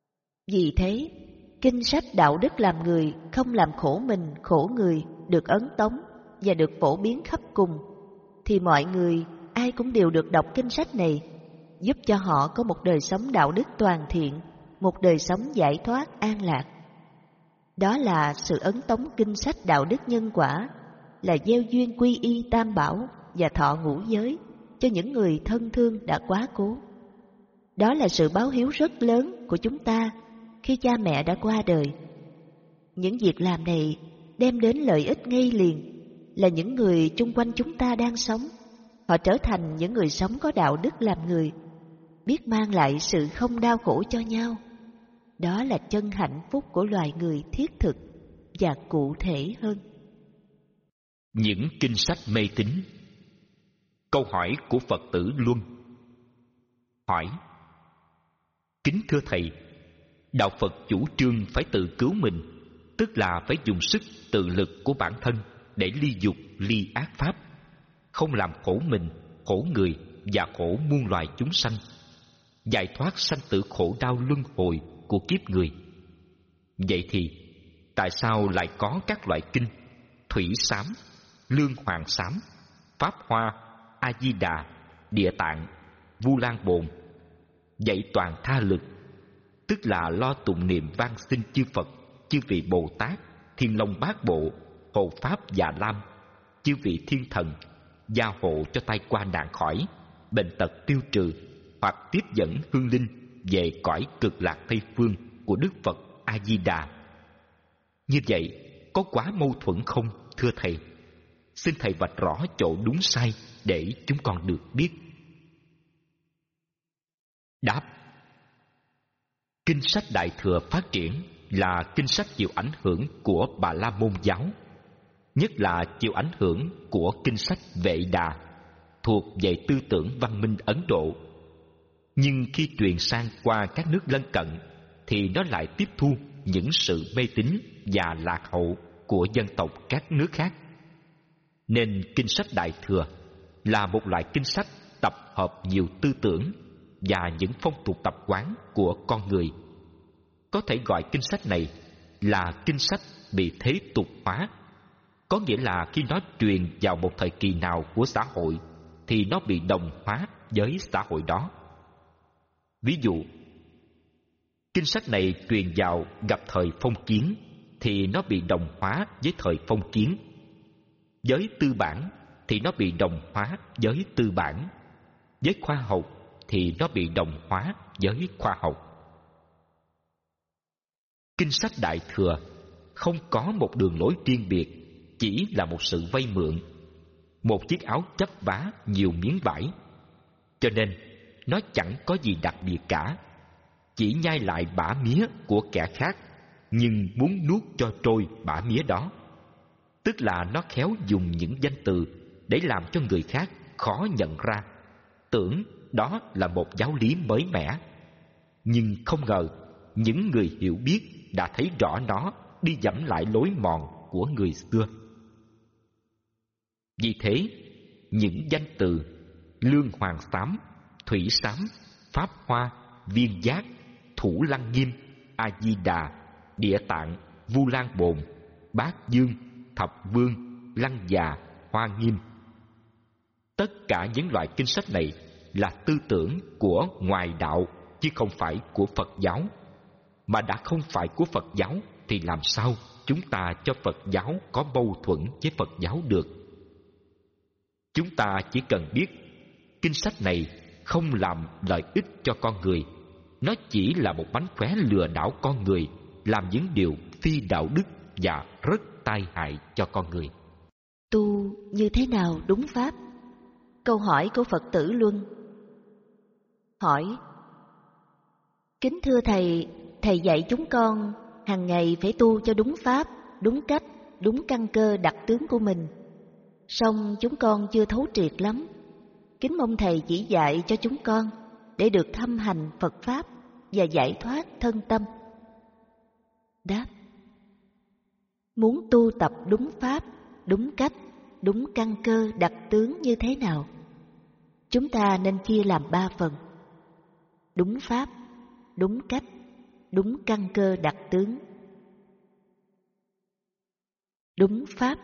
Vì thế, kinh sách đạo đức làm người không làm khổ mình, khổ người được ấn tống và được phổ biến khắp cùng, thì mọi người ai cũng đều được đọc kinh sách này, giúp cho họ có một đời sống đạo đức toàn thiện, một đời sống giải thoát an lạc. Đó là sự ấn tống kinh sách đạo đức nhân quả, là gieo duyên quy y tam bảo và thọ ngũ giới cho những người thân thương đã quá cố. Đó là sự báo hiếu rất lớn của chúng ta khi cha mẹ đã qua đời. Những việc làm này đem đến lợi ích ngay liền, là những người chung quanh chúng ta đang sống. Họ trở thành những người sống có đạo đức làm người, biết mang lại sự không đau khổ cho nhau. Đó là chân hạnh phúc của loài người thiết thực và cụ thể hơn. Những kinh sách mê tín. Câu hỏi của Phật tử Luân. Hỏi: kính thưa Thầy, Đạo Phật chủ trương phải tự cứu mình, tức là phải dùng sức tự lực của bản thân để ly dục, ly ác pháp, không làm khổ mình, khổ người và khổ muôn loài chúng sanh, giải thoát sanh tử khổ đau luân hồi của kiếp người. Vậy thì tại sao lại có các loại kinh Thủy Sám, Lương Hoàng Sám, Pháp Hoa, A Di Đà, Địa Tạng, Vu Lan Bồn dạy toàn tha lực, tức là lo tụng niệm vang xin chư Phật, chư vị Bồ Tát, Thiên Long Bát Bộ, Hộ Pháp Già Lam, chư vị thiên thần gia hộ cho tai qua nạn khỏi, bệnh tật tiêu trừ, hoặc tiếp dẫn hương linh về cõi cực lạc Tây phương của Đức Phật A Di Đà. Như vậy có quá mâu thuẫn không, thưa Thầy? Xin Thầy vạch rõ chỗ đúng sai để chúng con được biết. Đáp: kinh sách Đại Thừa phát triển là kinh sách chịu ảnh hưởng của Bà La Môn giáo, nhất là chịu ảnh hưởng của kinh sách Vệ Đà thuộc về tư tưởng văn minh Ấn Độ. Nhưng khi truyền sang qua các nước lân cận thì nó lại tiếp thu những sự mê tín và lạc hậu của dân tộc các nước khác. Nên kinh sách Đại Thừa là một loại kinh sách tập hợp nhiều tư tưởng và những phong tục tập quán của con người. Có thể gọi kinh sách này là kinh sách bị thế tục hóa, có nghĩa là khi nó truyền vào một thời kỳ nào của xã hội thì nó bị đồng hóa với xã hội đó. Ví dụ, kinh sách này truyền vào gặp thời phong kiến thì nó bị đồng hóa với thời phong kiến. Với tư bản thì nó bị đồng hóa với tư bản. Với khoa học thì nó bị đồng hóa với khoa học. Kinh sách Đại Thừa không có một đường lối riêng biệt, chỉ là một sự vay mượn, một chiếc áo chấp vá nhiều miếng vải. Cho nên nó chẳng có gì đặc biệt cả, chỉ nhai lại bã mía của kẻ khác, nhưng muốn nuốt cho trôi bã mía đó. Tức là nó khéo dùng những danh từ để làm cho người khác khó nhận ra, tưởng đó là một giáo lý mới mẻ. Nhưng không ngờ những người hiểu biết đã thấy rõ nó đi dẫm lại lối mòn của người xưa. Vì thế, những danh từ Lương Hoàng Sám, Thủy Sám, Pháp Hoa, Viên Giác, Thủ Lăng Nghiêm, A Di Đà, Địa Tạng, Vu Lan Bồn, Bát Dương, Thập Vương, Lăng Già, Hoa Nghiêm, tất cả những loại kinh sách này là tư tưởng của ngoài đạo chứ không phải của Phật giáo. Mà đã không phải của Phật giáo thì làm sao chúng ta cho Phật giáo có mâu thuẫn với Phật giáo được? Chúng ta chỉ cần biết kinh sách này không làm lợi ích cho con người, nó chỉ là một mánh khóe lừa đảo con người, làm những điều phi đạo đức và rất tai hại cho con người. Tu như thế nào đúng pháp? Câu hỏi của Phật tử Luân. Hỏi: kính thưa Thầy, Thầy dạy chúng con hàng ngày phải tu cho đúng pháp, đúng cách, đúng căn cơ đặc tướng của mình. Song chúng con chưa thấu triệt lắm. Kính mong Thầy chỉ dạy cho chúng con để được thâm hành Phật Pháp và giải thoát thân tâm. Đáp: muốn tu tập đúng pháp, đúng cách, đúng căn cơ đặc tướng như thế nào? Chúng ta nên chia làm ba phần: đúng pháp, đúng cách, đúng căn cơ đặc tướng. Đúng pháp.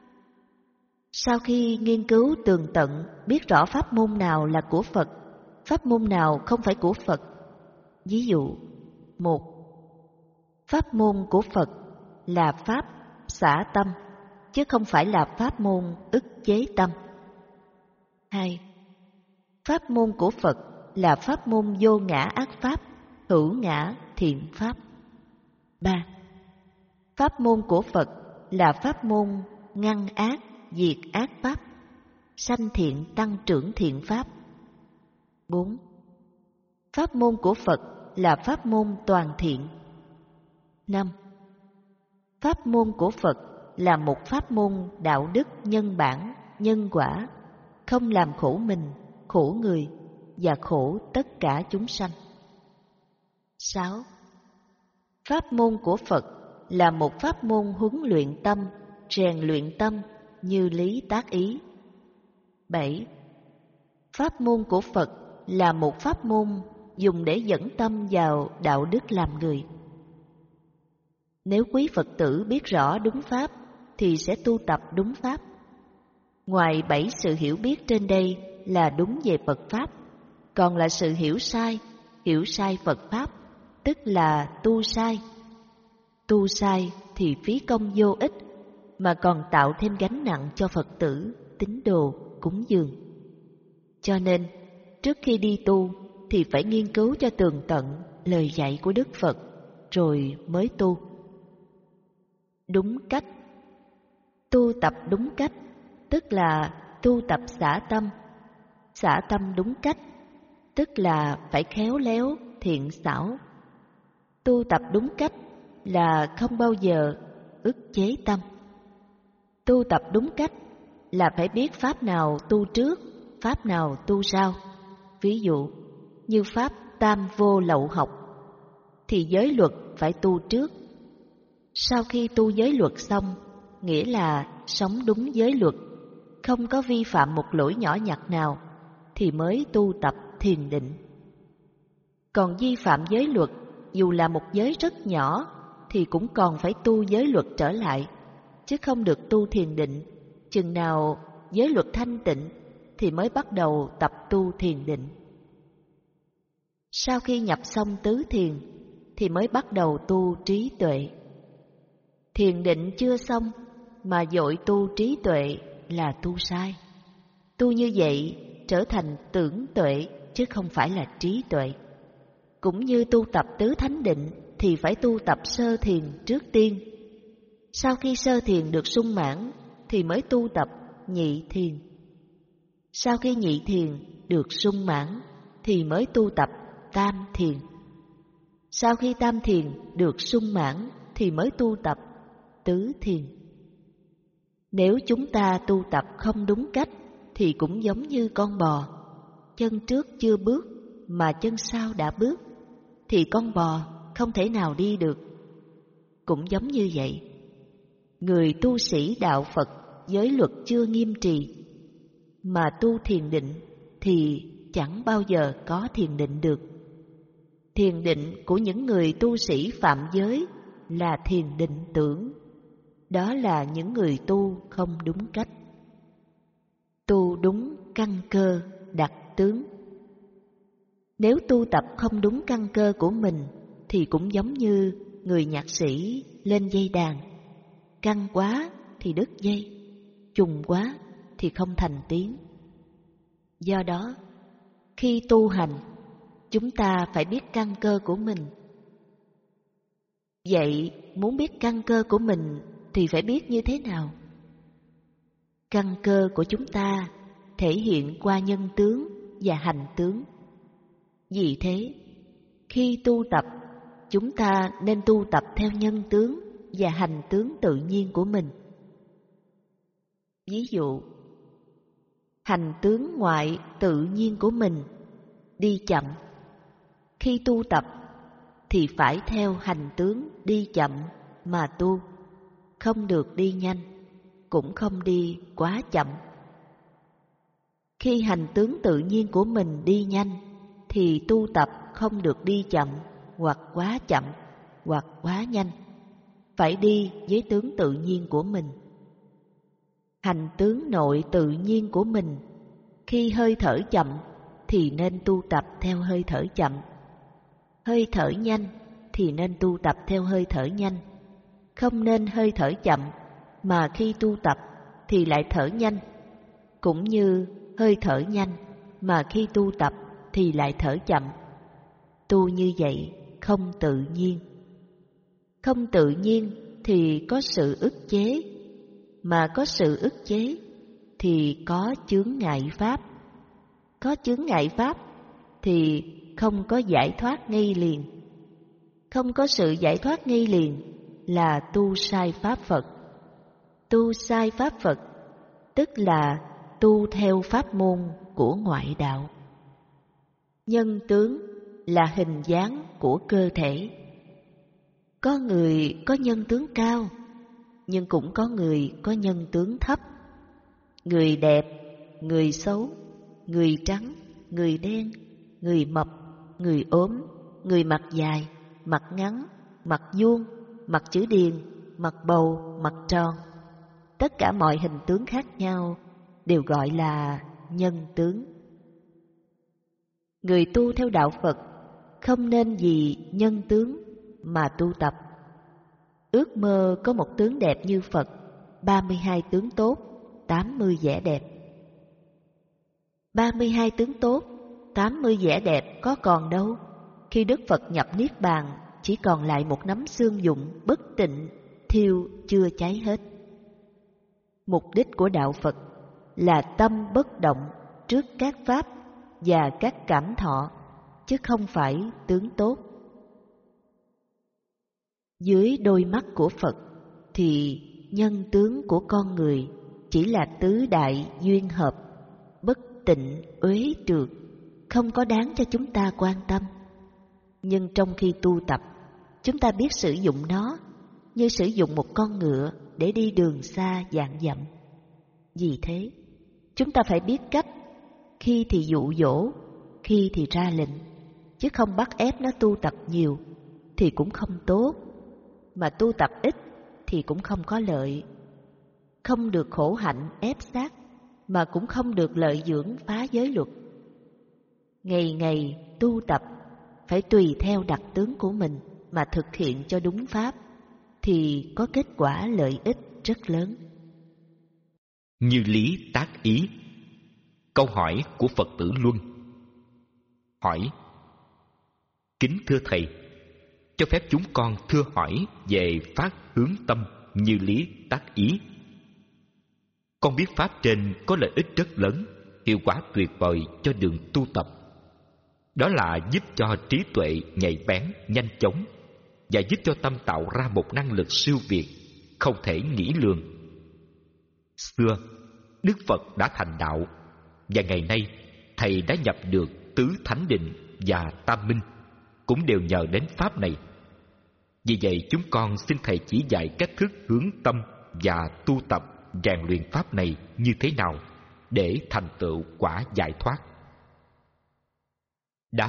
Sau khi nghiên cứu tường tận, biết rõ pháp môn nào là của Phật, pháp môn nào không phải của Phật. Ví dụ, một, pháp môn của Phật là pháp xả tâm, chứ không phải là pháp môn ức chế tâm. Hai, pháp môn của Phật là pháp môn vô ngã ác pháp, hữu ngã thiện pháp. Ba, pháp môn của Phật là pháp môn ngăn ác, diệt ác pháp, sanh thiện tăng trưởng thiện pháp. Bốn, pháp môn của Phật là pháp môn toàn thiện. Năm, pháp môn của Phật là một pháp môn đạo đức nhân bản, nhân quả, không làm khổ mình, khổ người và khổ tất cả chúng sanh. Sáu, pháp môn của Phật là một pháp môn huấn luyện tâm, rèn luyện tâm như lý tác ý. Bảy, pháp môn của Phật là một pháp môn dùng để dẫn tâm vào đạo đức làm người. Nếu quý Phật tử biết rõ đúng pháp thì sẽ tu tập đúng pháp. Ngoài bảy sự hiểu biết trên đây là đúng về Phật pháp, còn là sự hiểu sai, hiểu sai Phật pháp, tức là tu sai. Tu sai thì phí công vô ích, mà còn tạo thêm gánh nặng cho Phật tử, tín đồ, cúng dường. Cho nên, trước khi đi tu thì phải nghiên cứu cho tường tận lời dạy của Đức Phật, rồi mới tu. Đúng cách. Tu tập đúng cách, tức là tu tập xả tâm. Xả tâm đúng cách, tức là phải khéo léo, thiện xảo. Tu tập đúng cách là không bao giờ ức chế tâm. Tu tập đúng cách là phải biết pháp nào tu trước, pháp nào tu sau. Ví dụ, như pháp tam vô lậu học, thì giới luật phải tu trước. Sau khi tu giới luật xong, nghĩa là sống đúng giới luật, không có vi phạm một lỗi nhỏ nhặt nào, thì mới tu tập thiền định. Còn vi phạm giới luật, dù là một giới rất nhỏ, thì cũng còn phải tu giới luật trở lại, chứ không được tu thiền định. Chừng nào giới luật thanh tịnh thì mới bắt đầu tập tu thiền định. Sau khi nhập xong tứ thiền thì mới bắt đầu tu trí tuệ. Thiền định chưa xong mà vội tu trí tuệ là tu sai. Tu như vậy trở thành tưởng tuệ chứ không phải là trí tuệ. Cũng như tu tập tứ thánh định thì phải tu tập sơ thiền trước tiên. Sau khi sơ thiền được sung mãn thì mới tu tập nhị thiền. Sau khi nhị thiền được sung mãn thì mới tu tập tam thiền. Sau khi tam thiền được sung mãn thì mới tu tập tứ thiền. Nếu chúng ta tu tập không đúng cách thì cũng giống như con bò, chân trước chưa bước mà chân sau đã bước, thì con bò không thể nào đi được. Cũng giống như vậy, người tu sĩ đạo Phật giới luật chưa nghiêm trì mà tu thiền định thì chẳng bao giờ có thiền định được. Thiền định của những người tu sĩ phạm giới là thiền định tưởng. Đó là những người tu không đúng cách. Tu đúng căn cơ đặc tướng. Nếu tu tập không đúng căn cơ của mình thì cũng giống như người nhạc sĩ lên dây đàn. Căng quá thì đứt dây, trùng quá thì không thành tiếng. Do đó, khi tu hành, chúng ta phải biết căn cơ của mình. Vậy, muốn biết căn cơ của mình thì phải biết như thế nào? Căn cơ của chúng ta thể hiện qua nhân tướng và hành tướng. Vì thế, khi tu tập, chúng ta nên tu tập theo nhân tướng và hành tướng tự nhiên của mình. Ví dụ, hành tướng ngoại tự nhiên của mình đi chậm. Khi tu tập thì phải theo hành tướng đi chậm mà tu, không được đi nhanh, cũng không đi quá chậm. Khi hành tướng tự nhiên của mình đi nhanh thì tu tập không được đi chậm hoặc quá chậm, hoặc quá nhanh. Phải đi với tướng tự nhiên của mình. Hành tướng nội tự nhiên của mình. Khi hơi thở chậm thì nên tu tập theo hơi thở chậm. Hơi thở nhanh thì nên tu tập theo hơi thở nhanh. Không nên hơi thở chậm mà khi tu tập thì lại thở nhanh, cũng như hơi thở nhanh mà khi tu tập thì lại thở chậm. Tu như vậy không tự nhiên. Không tự nhiên thì có sự ức chế, mà có sự ức chế thì có chướng ngại pháp. Có chướng ngại pháp thì không có giải thoát ngay liền. Không có sự giải thoát ngay liền là tu sai pháp Phật. Tu sai pháp Phật tức là tu theo pháp môn của ngoại đạo. Nhân tướng là hình dáng của cơ thể. Có người có nhân tướng cao, nhưng cũng có người có nhân tướng thấp. Người đẹp, người xấu, người trắng, người đen, người mập, người ốm, người mặt dài, mặt ngắn, mặt vuông, mặt chữ điền, mặt bầu, mặt tròn. Tất cả mọi hình tướng khác nhau đều gọi là nhân tướng. Người tu theo đạo Phật không nên vì nhân tướng mà tu tập. Ước mơ có một tướng đẹp như Phật, ba mươi hai tướng tốt, tám mươi vẻ đẹp. ba mươi hai tướng tốt, tám mươi vẻ đẹp có còn đâu, khi Đức Phật nhập Niết Bàn chỉ còn lại một nắm xương dụng bất tịnh, thiêu chưa cháy hết. Mục đích của đạo Phật là tâm bất động trước các pháp và các cảm thọ, chứ không phải tướng tốt. Dưới đôi mắt của Phật thì nhân tướng của con người chỉ là tứ đại duyên hợp, bất tịnh, uế trượt, không có đáng cho chúng ta quan tâm. Nhưng trong khi tu tập, chúng ta biết sử dụng nó như sử dụng một con ngựa để đi đường xa vạn dặm. Vì thế, chúng ta phải biết cách, khi thì dụ dỗ, khi thì ra lệnh, chứ không bắt ép nó tu tập nhiều thì cũng không tốt, mà tu tập ít thì cũng không có lợi. Không được khổ hạnh ép sát, mà cũng không được lợi dưỡng phá giới luật. Ngày ngày tu tập phải tùy theo đặc tướng của mình mà thực hiện cho đúng pháp, thì có kết quả lợi ích rất lớn. Như lý tác ý. Câu hỏi của Phật tử Luân. Hỏi: Kính thưa Thầy, cho phép chúng con thưa hỏi về phát hướng tâm như lý tác ý. Con biết pháp trên có lợi ích rất lớn, hiệu quả tuyệt vời cho đường tu tập. Đó là giúp cho trí tuệ nhạy bén, nhanh chóng, và giúp cho tâm tạo ra một năng lực siêu việt, không thể nghĩ lường. Xưa, Đức Phật đã thành đạo, và ngày nay Thầy đã nhập được tứ thánh định và tam minh, cũng đều nhờ đến pháp này. Vì vậy chúng con xin Thầy chỉ dạy cách thức hướng tâm và tu tập rèn luyện pháp này như thế nào để thành tựu quả giải thoát. Đáp: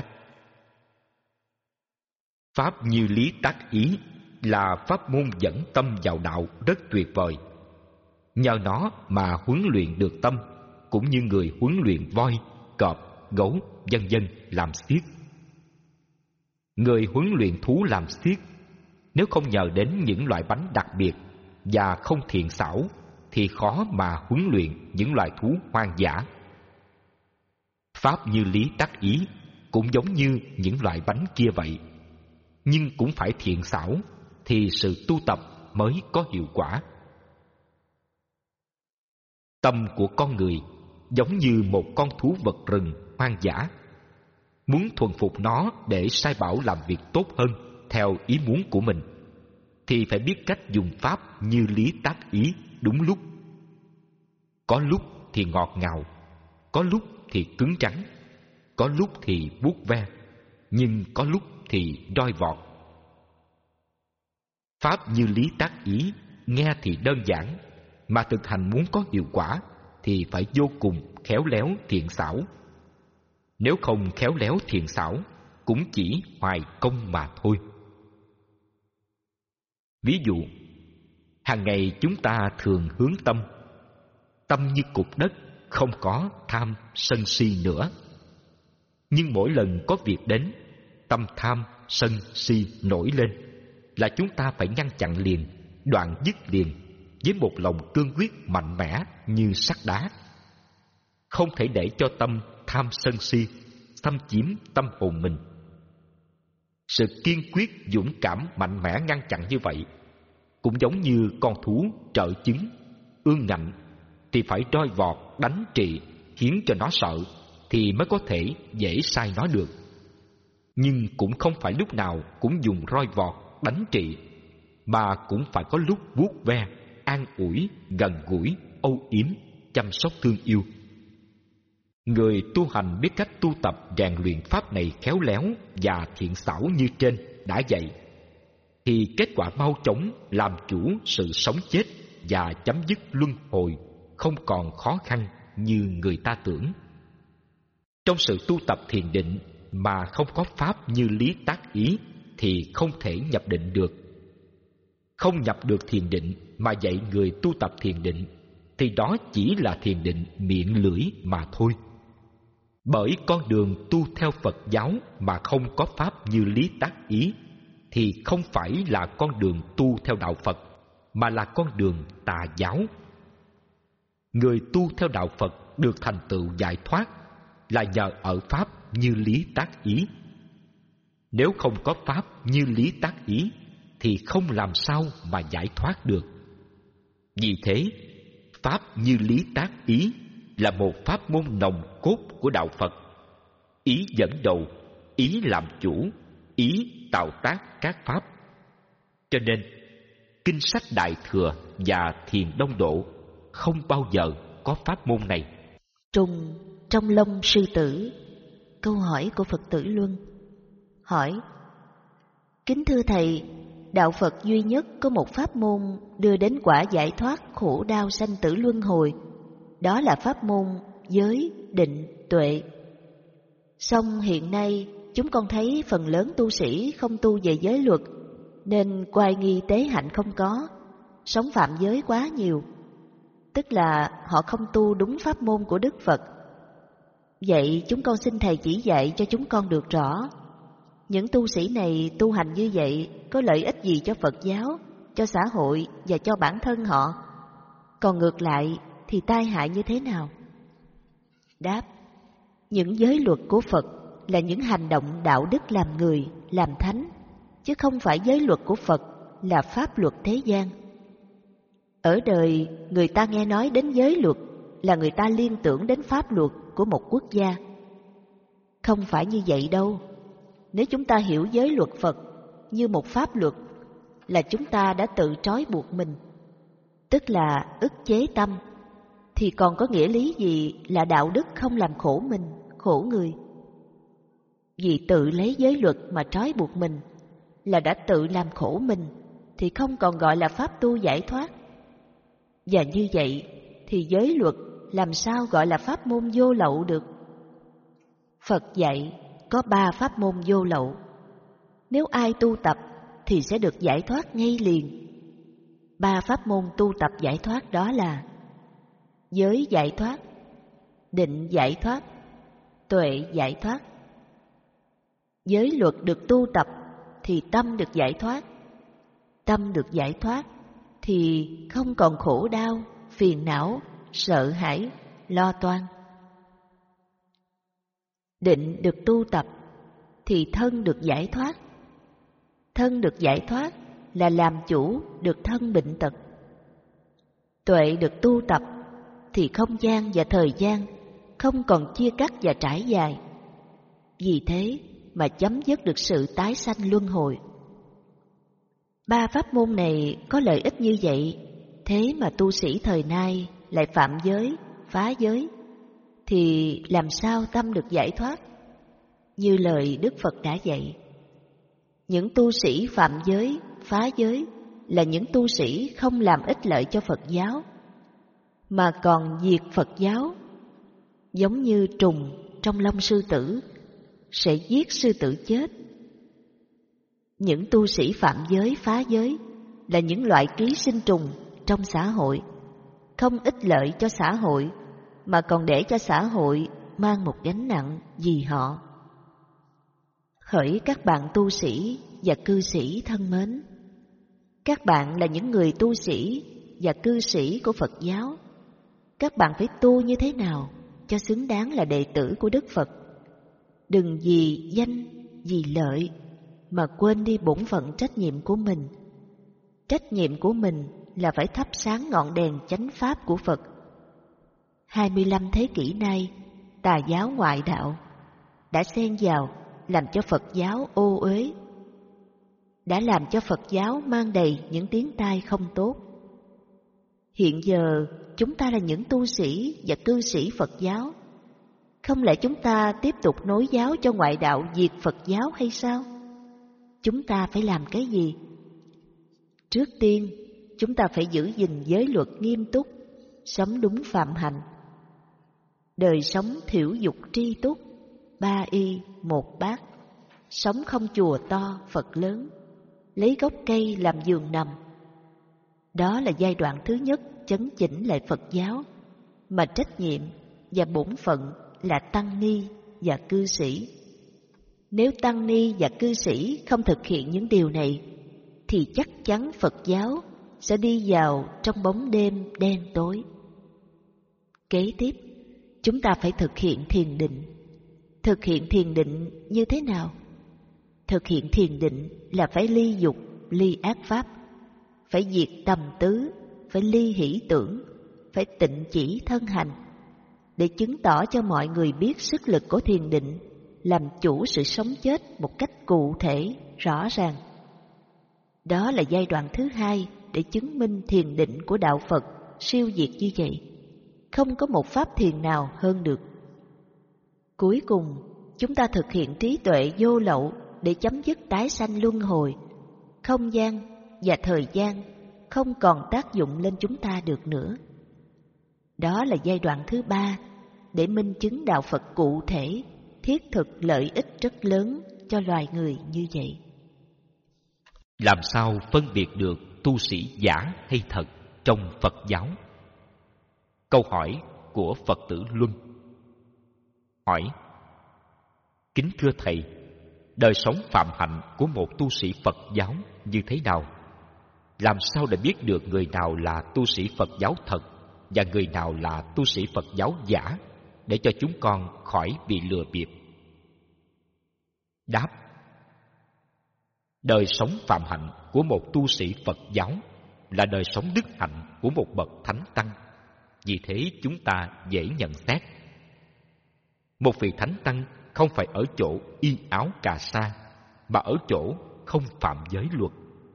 Pháp như lý tác ý là pháp môn dẫn tâm vào đạo rất tuyệt vời. Nhờ nó mà huấn luyện được tâm, cũng như người huấn luyện voi, cọp, gấu, vân vân làm xiết. Người huấn luyện thú làm xiết, nếu không nhờ đến những loại bánh đặc biệt và không thiện xảo, thì khó mà huấn luyện những loài thú hoang dã. Pháp như lý tác ý cũng giống như những loại bánh kia vậy, nhưng cũng phải thiện xảo thì sự tu tập mới có hiệu quả. Tâm của con người giống như một con thú vật rừng hoang dã. Muốn thuần phục nó để sai bảo làm việc tốt hơn theo ý muốn của mình, thì phải biết cách dùng pháp như lý tác ý đúng lúc. Có lúc thì ngọt ngào, có lúc thì cứng rắn, có lúc thì vuốt ve, nhưng có lúc thì roi vọt. Pháp như lý tác ý nghe thì đơn giản, mà thực hành muốn có hiệu quả thì phải vô cùng khéo léo thiện xảo. Nếu không khéo léo thiện xảo cũng chỉ hoài công mà thôi. Ví dụ, hàng ngày chúng ta thường hướng tâm. Tâm như cục đất, không có tham sân si nữa. Nhưng mỗi lần có việc đến, tâm tham sân si nổi lên, là chúng ta phải ngăn chặn liền, đoạn dứt liền, với một lòng cương quyết mạnh mẽ như sắt đá. Không thể để cho tâm tham sân si xâm chiếm tâm hồn mình. Sự kiên quyết dũng cảm mạnh mẽ ngăn chặn như vậy cũng giống như con thú trợ chứng, ương ngạnh thì phải roi vọt đánh trị, khiến cho nó sợ thì mới có thể dễ sai nó được. Nhưng cũng không phải lúc nào cũng dùng roi vọt đánh trị, mà cũng phải có lúc vuốt ve, an ủi, gần gũi, âu yếm, chăm sóc thương yêu. Người tu hành biết cách tu tập rèn luyện pháp này khéo léo và thiện xảo như trên đã dạy, thì kết quả mau chóng làm chủ sự sống chết và chấm dứt luân hồi không còn khó khăn như người ta tưởng. Trong sự tu tập thiền định mà không có pháp như lý tác ý thì không thể nhập định được. Không nhập được thiền định mà dạy người tu tập thiền định thì đó chỉ là thiền định miệng lưỡi mà thôi. Bởi con đường tu theo Phật giáo mà không có pháp như lý tác ý thì không phải là con đường tu theo đạo Phật, mà là con đường tà giáo. Người tu theo đạo Phật được thành tựu giải thoát là nhờ ở pháp như lý tác ý. Nếu không có pháp như lý tác ý thì không làm sao mà giải thoát được. Vì thế, pháp như lý tác ý là một pháp môn nòng cốt của đạo Phật. Ý dẫn đầu, ý làm chủ, ý tạo tác các pháp. Cho nên, kinh sách Đại Thừa và Thiền Đông Độ không bao giờ có pháp môn này. Trùng trong lông sư tử. Câu hỏi của Phật tử Luân. Hỏi: kính thưa thầy, đạo Phật duy nhất có một pháp môn đưa đến quả giải thoát khổ đau sanh tử luân hồi, đó là pháp môn giới, định, tuệ. Song hiện nay chúng con thấy phần lớn tu sĩ không tu về giới luật, nên oai nghi tế hạnh không có, sống phạm giới quá nhiều, tức là họ không tu đúng pháp môn của Đức Phật. Vậy chúng con xin thầy chỉ dạy cho chúng con được rõ, những tu sĩ này tu hành như vậy có lợi ích gì cho Phật giáo, cho xã hội và cho bản thân họ? Còn ngược lại thì tai hại như thế nào? Đáp: những giới luật của Phật là những hành động đạo đức làm người, làm thánh, chứ không phải giới luật của Phật là pháp luật thế gian. Ở đời, người ta nghe nói đến giới luật là người ta liên tưởng đến pháp luật của một quốc gia. Không phải như vậy đâu. Nếu chúng ta hiểu giới luật Phật như một pháp luật là chúng ta đã tự trói buộc mình, tức là ức chế tâm, thì còn có nghĩa lý gì là đạo đức không làm khổ mình, khổ người? Vì tự lấy giới luật mà trói buộc mình là đã tự làm khổ mình, thì không còn gọi là pháp tu giải thoát. Và như vậy thì giới luật làm sao gọi là pháp môn vô lậu được? Phật dạy có ba pháp môn vô lậu. Nếu ai tu tập thì sẽ được giải thoát ngay liền. Ba pháp môn tu tập giải thoát đó là giới giải thoát, định giải thoát, tuệ giải thoát. Giới luật được tu tập thì tâm được giải thoát. Tâm được giải thoát thì không còn khổ đau, phiền não, sợ hãi, lo toan. Định được tu tập thì thân được giải thoát. Thân được giải thoát là làm chủ được thân bệnh tật. Tuệ được tu tập thì không gian và thời gian không còn chia cắt và trải dài. Vì thế mà chấm dứt được sự tái sanh luân hồi. Ba pháp môn này có lợi ích như vậy, thế mà tu sĩ thời nay lại phạm giới, phá giới, thì làm sao tâm được giải thoát? Như lời Đức Phật đã dạy, những tu sĩ phạm giới, phá giới là những tu sĩ không làm ích lợi cho Phật giáo, mà còn diệt Phật giáo. Giống như trùng trong lông sư tử, sẽ giết sư tử chết. Những tu sĩ phạm giới, phá giới là những loại ký sinh trùng trong xã hội, không ích lợi cho xã hội mà còn để cho xã hội mang một gánh nặng vì họ. Hỡi các bạn tu sĩ và cư sĩ thân mến, các bạn là những người tu sĩ và cư sĩ của Phật giáo. Các bạn phải tu như thế nào cho xứng đáng là đệ tử của Đức Phật. Đừng vì danh, vì lợi mà quên đi bổn phận trách nhiệm của mình. Trách nhiệm của mình là phải thắp sáng ngọn đèn chánh pháp của Phật. hai mươi lăm thế kỷ nay, tà giáo ngoại đạo đã xen vào làm cho Phật giáo ô uế, đã làm cho Phật giáo mang đầy những tiếng tai không tốt. Hiện giờ chúng ta là những tu sĩ và cư sĩ Phật giáo, không lẽ chúng ta tiếp tục nối giáo cho ngoại đạo diệt Phật giáo hay sao? Chúng ta phải làm cái gì? Trước tiên, chúng ta phải giữ gìn giới luật nghiêm túc, sống đúng phạm hạnh. Đời sống thiểu dục tri túc, ba y một bát, sống không chùa to Phật lớn, lấy gốc cây làm giường nằm. Đó là giai đoạn thứ nhất chấn chỉnh lại Phật giáo, mà trách nhiệm và bổn phận là tăng ni và cư sĩ. Nếu tăng ni và cư sĩ không thực hiện những điều này, thì chắc chắn Phật giáo sẽ đi vào trong bóng đêm đen tối. Kế tiếp, chúng ta phải thực hiện thiền định. Thực hiện thiền định như thế nào? Thực hiện thiền định là phải ly dục, ly ác pháp, phải diệt tầm tứ, phải ly hỷ tưởng, phải tịnh chỉ thân hành, để chứng tỏ cho mọi người biết sức lực của thiền định làm chủ sự sống chết một cách cụ thể, rõ ràng. Đó là giai đoạn thứ hai để chứng minh thiền định của đạo Phật siêu việt như vậy. Không có một pháp thiền nào hơn được. Cuối cùng, chúng ta thực hiện trí tuệ vô lậu để chấm dứt tái sanh luân hồi. Không gian và thời gian không còn tác dụng lên chúng ta được nữa. Đó là giai đoạn thứ ba để minh chứng đạo Phật cụ thể, thiết thực lợi ích rất lớn cho loài người như vậy. Làm sao phân biệt được tu sĩ giả hay thật trong Phật giáo? Câu hỏi của Phật tử Luân. Hỏi: kính thưa Thầy, đời sống phạm hạnh của một tu sĩ Phật giáo như thế nào? Làm sao để biết được người nào là tu sĩ Phật giáo thật và người nào là tu sĩ Phật giáo giả, để cho chúng con khỏi bị lừa bịp? Đáp: đời sống phạm hạnh của một tu sĩ Phật giáo là đời sống đức hạnh của một bậc thánh tăng. Vì thế chúng ta dễ nhận xét. Một vị thánh tăng không phải ở chỗ y áo cà sa, mà ở chỗ không phạm giới luật.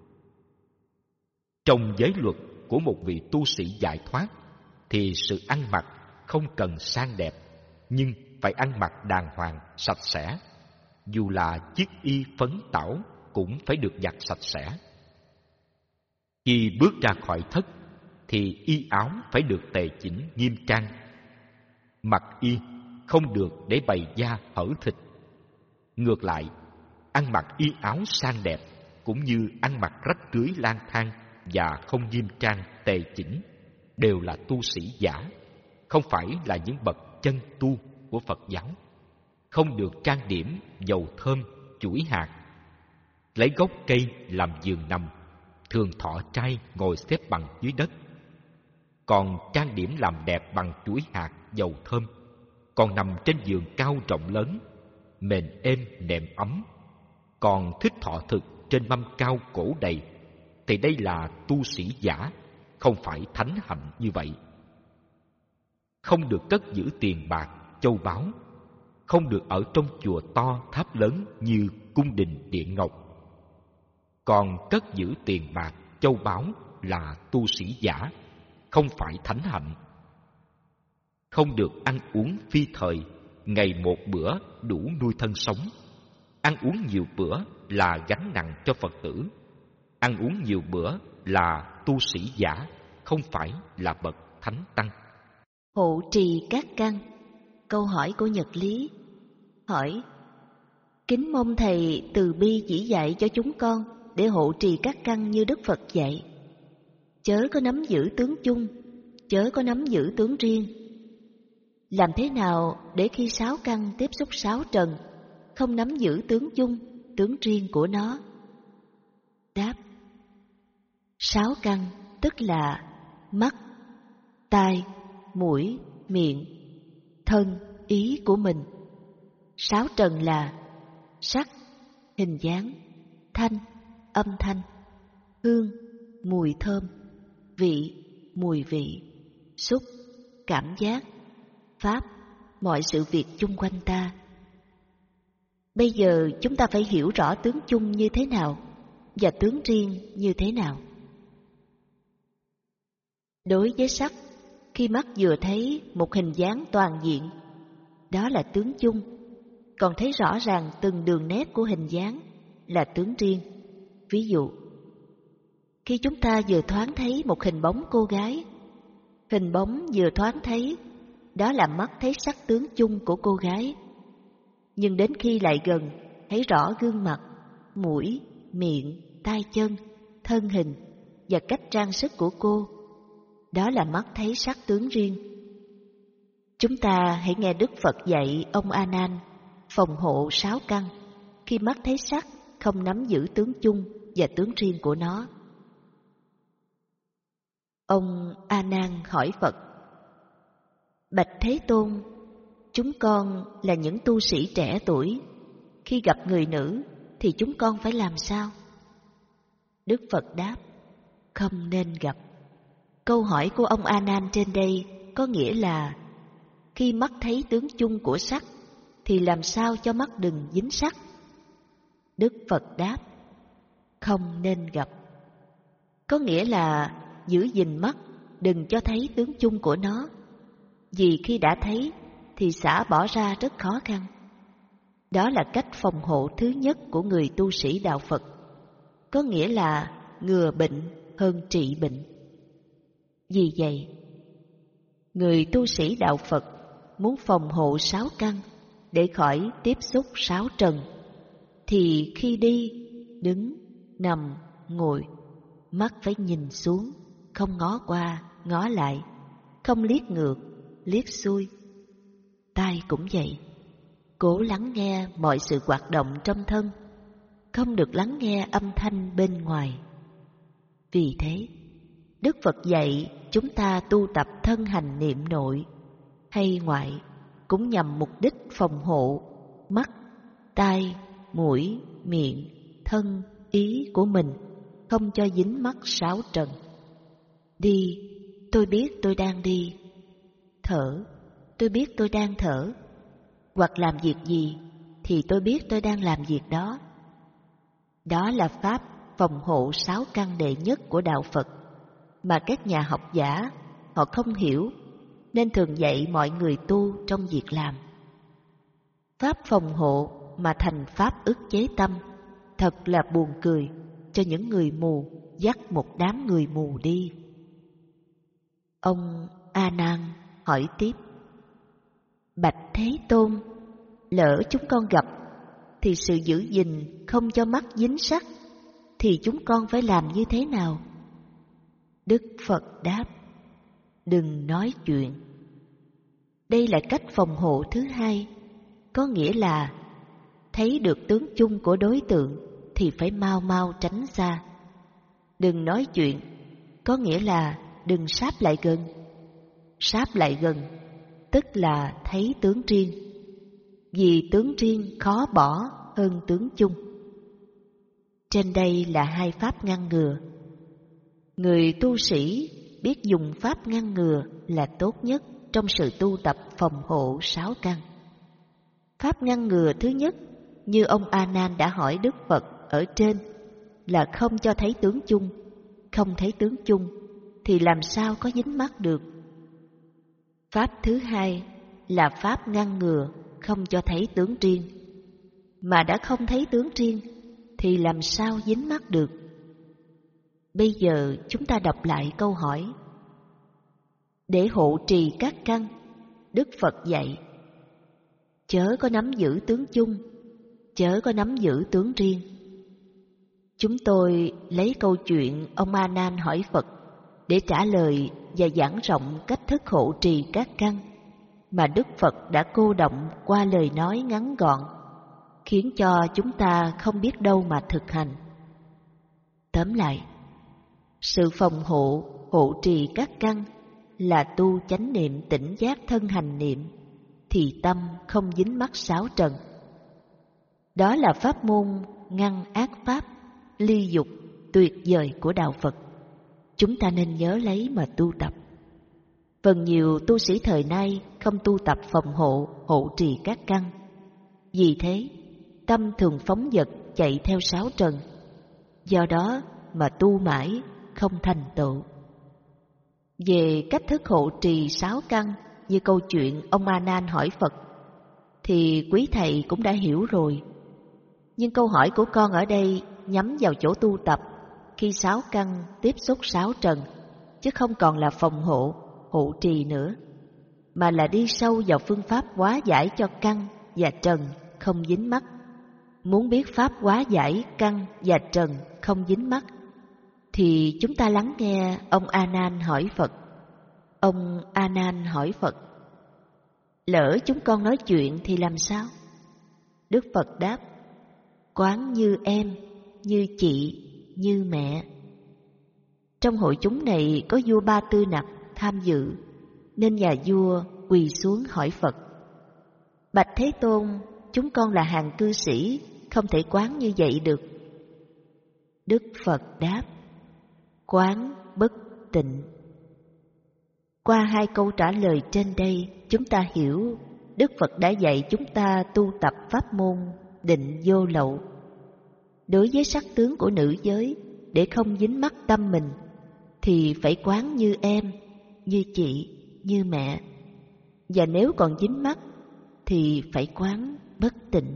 Trong giới luật của một vị tu sĩ giải thoát thì sự ăn mặc không cần sang đẹp, nhưng phải ăn mặc đàng hoàng, sạch sẽ. Dù là chiếc y phấn tảo cũng phải được giặt sạch sẽ. Khi bước ra khỏi thất thì y áo phải được tề chỉnh nghiêm trang. Mặc y không được để bày da hở thịt. Ngược lại, ăn mặc y áo sang đẹp cũng như ăn mặc rách rưới lang thang và không nghiêm trang tề chỉnh đều là tu sĩ giả, không phải là những bậc chân tu của Phật giáo. Không được trang điểm dầu thơm, chuỗi hạt, lấy gốc cây làm giường nằm, thường thọ trai ngồi xếp bằng dưới đất. Còn trang điểm làm đẹp bằng chuỗi hạt, dầu thơm, còn nằm trên giường cao rộng lớn, mền êm nệm ấm, còn thích thọ thực trên mâm cao cổ đầy, thì đây là tu sĩ giả, không phải thánh hạnh như vậy. Không được cất giữ tiền bạc, châu báu, không được ở trong chùa to tháp lớn như cung đình điện ngọc. Còn cất giữ tiền bạc, châu báu là tu sĩ giả, không phải thánh hạnh. Không được ăn uống phi thời, ngày một bữa đủ nuôi thân sống. Ăn uống nhiều bữa là gánh nặng cho Phật tử. Ăn uống nhiều bữa là tu sĩ giả, không phải là bậc thánh tăng. Hộ trì các căn. Câu hỏi của Nhật Lý hỏi: Kính mong Thầy từ bi chỉ dạy cho chúng con để hộ trì các căn như Đức Phật dạy. Chớ có nắm giữ tướng chung, chớ có nắm giữ tướng riêng. Làm thế nào để khi sáu căn tiếp xúc sáu trần, không nắm giữ tướng chung, tướng riêng của nó? Đáp: sáu căn tức là mắt, tai, mũi, miệng, thân, ý của mình. Sáu trần là sắc, hình dáng, thanh, âm thanh, hương, mùi thơm, vị, mùi vị, xúc, cảm giác, pháp, mọi sự việc chung quanh ta. Bây giờ chúng ta phải hiểu rõ tướng chung như thế nào và tướng riêng như thế nào. Đối với sắc, khi mắt vừa thấy một hình dáng toàn diện, đó là tướng chung, còn thấy rõ ràng từng đường nét của hình dáng là tướng riêng. Ví dụ, khi chúng ta vừa thoáng thấy một hình bóng cô gái, hình bóng vừa thoáng thấy, đó là mắt thấy sắc tướng chung của cô gái. Nhưng đến khi lại gần, thấy rõ gương mặt, mũi, miệng, tay chân, thân hình và cách trang sức của cô, đó là mắt thấy sắc tướng riêng. Chúng ta hãy nghe Đức Phật dạy ông A Nan phòng hộ sáu căn khi mắt thấy sắc, không nắm giữ tướng chung và tướng riêng của nó. Ông A Nan hỏi Phật: Bạch Thế Tôn, chúng con là những tu sĩ trẻ tuổi, khi gặp người nữ thì chúng con phải làm sao? Đức Phật đáp: không nên gặp. Câu hỏi của ông A Nan trên đây có nghĩa là khi mắt thấy tướng chung của sắc thì làm sao cho mắt đừng dính sắc? Đức Phật đáp: không nên gặp. Có nghĩa là giữ gìn mắt, đừng cho thấy tướng chung của nó. Vì khi đã thấy thì xả bỏ ra rất khó khăn. Đó là cách phòng hộ thứ nhất của người tu sĩ đạo Phật. Có nghĩa là ngừa bệnh hơn trị bệnh. Vì vậy, người tu sĩ đạo Phật muốn phòng hộ sáu căn để khỏi tiếp xúc sáu trần, thì khi đi, đứng, nằm, ngồi, mắt phải nhìn xuống, không ngó qua, ngó lại, không liếc ngược, liếc xuôi. Tai cũng vậy, cố lắng nghe mọi sự hoạt động trong thân, không được lắng nghe âm thanh bên ngoài. Vì thế, Đức Phật dạy chúng ta tu tập thân hành niệm nội hay ngoại cũng nhằm mục đích phòng hộ mắt, tai, mũi, miệng, thân, ý của mình, không cho dính mắc sáu trần. Đi, tôi biết tôi đang đi. Thở, tôi biết tôi đang thở. Hoặc làm việc gì thì tôi biết tôi đang làm việc đó. Đó là pháp phòng hộ sáu căn đệ nhất của đạo Phật mà các nhà học giả họ không hiểu, nên thường dạy mọi người tu trong việc làm. Pháp phòng hộ mà thành pháp ức chế tâm, thật là buồn cười cho những người mù dắt một đám người mù đi. Ông A Nan hỏi tiếp: Bạch Thế Tôn, lỡ chúng con gặp thì sự giữ gìn không cho mắt dính sắc thì chúng con phải làm như thế nào? Đức Phật đáp: đừng nói chuyện. Đây là cách phòng hộ thứ hai, có nghĩa là thấy được tướng chung của đối tượng thì phải mau mau tránh xa. Đừng nói chuyện, có nghĩa là đừng sáp lại gần. Sáp lại gần tức là thấy tướng riêng, vì tướng riêng khó bỏ hơn tướng chung. Trên đây là hai pháp ngăn ngừa. Người tu sĩ biết dùng pháp ngăn ngừa là tốt nhất trong sự tu tập phòng hộ sáu căn. Pháp ngăn ngừa thứ nhất, như ông A Nan đã hỏi Đức Phật ở trên, là không cho thấy tướng chung. Không thấy tướng chung thì làm sao có dính mắc được. Pháp thứ hai là pháp ngăn ngừa không cho thấy tướng riêng. Mà đã không thấy tướng riêng thì làm sao dính mắc được. Bây giờ chúng ta đọc lại câu hỏi. Để hộ trì các căn, Đức Phật dạy: chớ có nắm giữ tướng chung, chớ có nắm giữ tướng riêng. Chúng tôi lấy câu chuyện ông A Nan hỏi Phật để trả lời và giảng rộng cách thức hộ trì các căn mà Đức Phật đã cô đọng qua lời nói ngắn gọn, khiến cho chúng ta không biết đâu mà thực hành. Tóm lại, sự phòng hộ, hộ trì các căn là tu chánh niệm tỉnh giác thân hành niệm, thì tâm không dính mắc sáu trần. Đó là pháp môn ngăn ác pháp, ly dục, tuyệt vời của Đạo Phật. Chúng ta nên nhớ lấy mà tu tập. Phần nhiều tu sĩ thời nay không tu tập phòng hộ, hộ trì các căn. Vì thế, tâm thường phóng dật chạy theo sáu trần. Do đó mà tu mãi không thành tựu. Về cách thức hộ trì sáu căn như câu chuyện ông A Nan hỏi Phật thì quý thầy cũng đã hiểu rồi. Nhưng câu hỏi của con ở đây nhắm vào chỗ tu tập khi sáu căn tiếp xúc sáu trần, chứ không còn là phòng hộ, hộ trì nữa, mà là đi sâu vào phương pháp hóa giải cho căn và trần không dính mắc. Muốn biết pháp hóa giải căn và trần không dính mắc thì chúng ta lắng nghe ông A Nan hỏi Phật. Ông A Nan hỏi Phật: lỡ chúng con nói chuyện thì làm sao? Đức Phật đáp: quán như em, như chị, như mẹ. Trong hội chúng này có vua Ba Tư Nặc tham dự, nên nhà vua quỳ xuống hỏi Phật: bạch Thế Tôn, chúng con là hàng cư sĩ, không thể quán như vậy được. Đức Phật đáp: quán bất tịnh. Qua hai câu trả lời trên đây, chúng ta hiểu Đức Phật đã dạy chúng ta tu tập pháp môn định vô lậu. Đối với sắc tướng của nữ giới, để không dính mắc tâm mình, thì phải quán như em, như chị, như mẹ. Và nếu còn dính mắc, thì phải quán bất tịnh.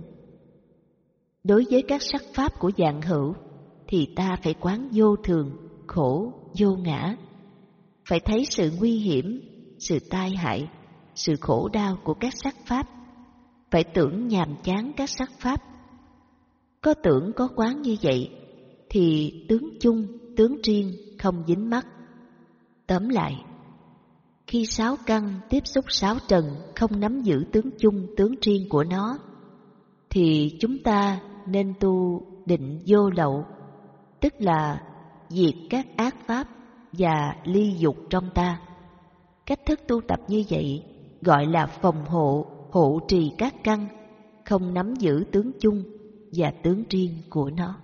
Đối với các sắc pháp của vạn hữu, thì ta phải quán vô thường, khổ, vô ngã. Phải thấy sự nguy hiểm, sự tai hại, sự khổ đau của các sắc pháp. Phải tưởng nhàm chán các sắc pháp. Có tưởng có quán như vậy, thì tướng chung, tướng riêng không dính mắc. Tóm lại, khi sáu căn tiếp xúc sáu trần không nắm giữ tướng chung, tướng riêng của nó, thì chúng ta nên tu định vô lậu, tức là diệt các ác pháp và ly dục trong ta. Cách thức tu tập như vậy gọi là phòng hộ, hộ trì các căn, không nắm giữ tướng chung và tướng riêng của nó.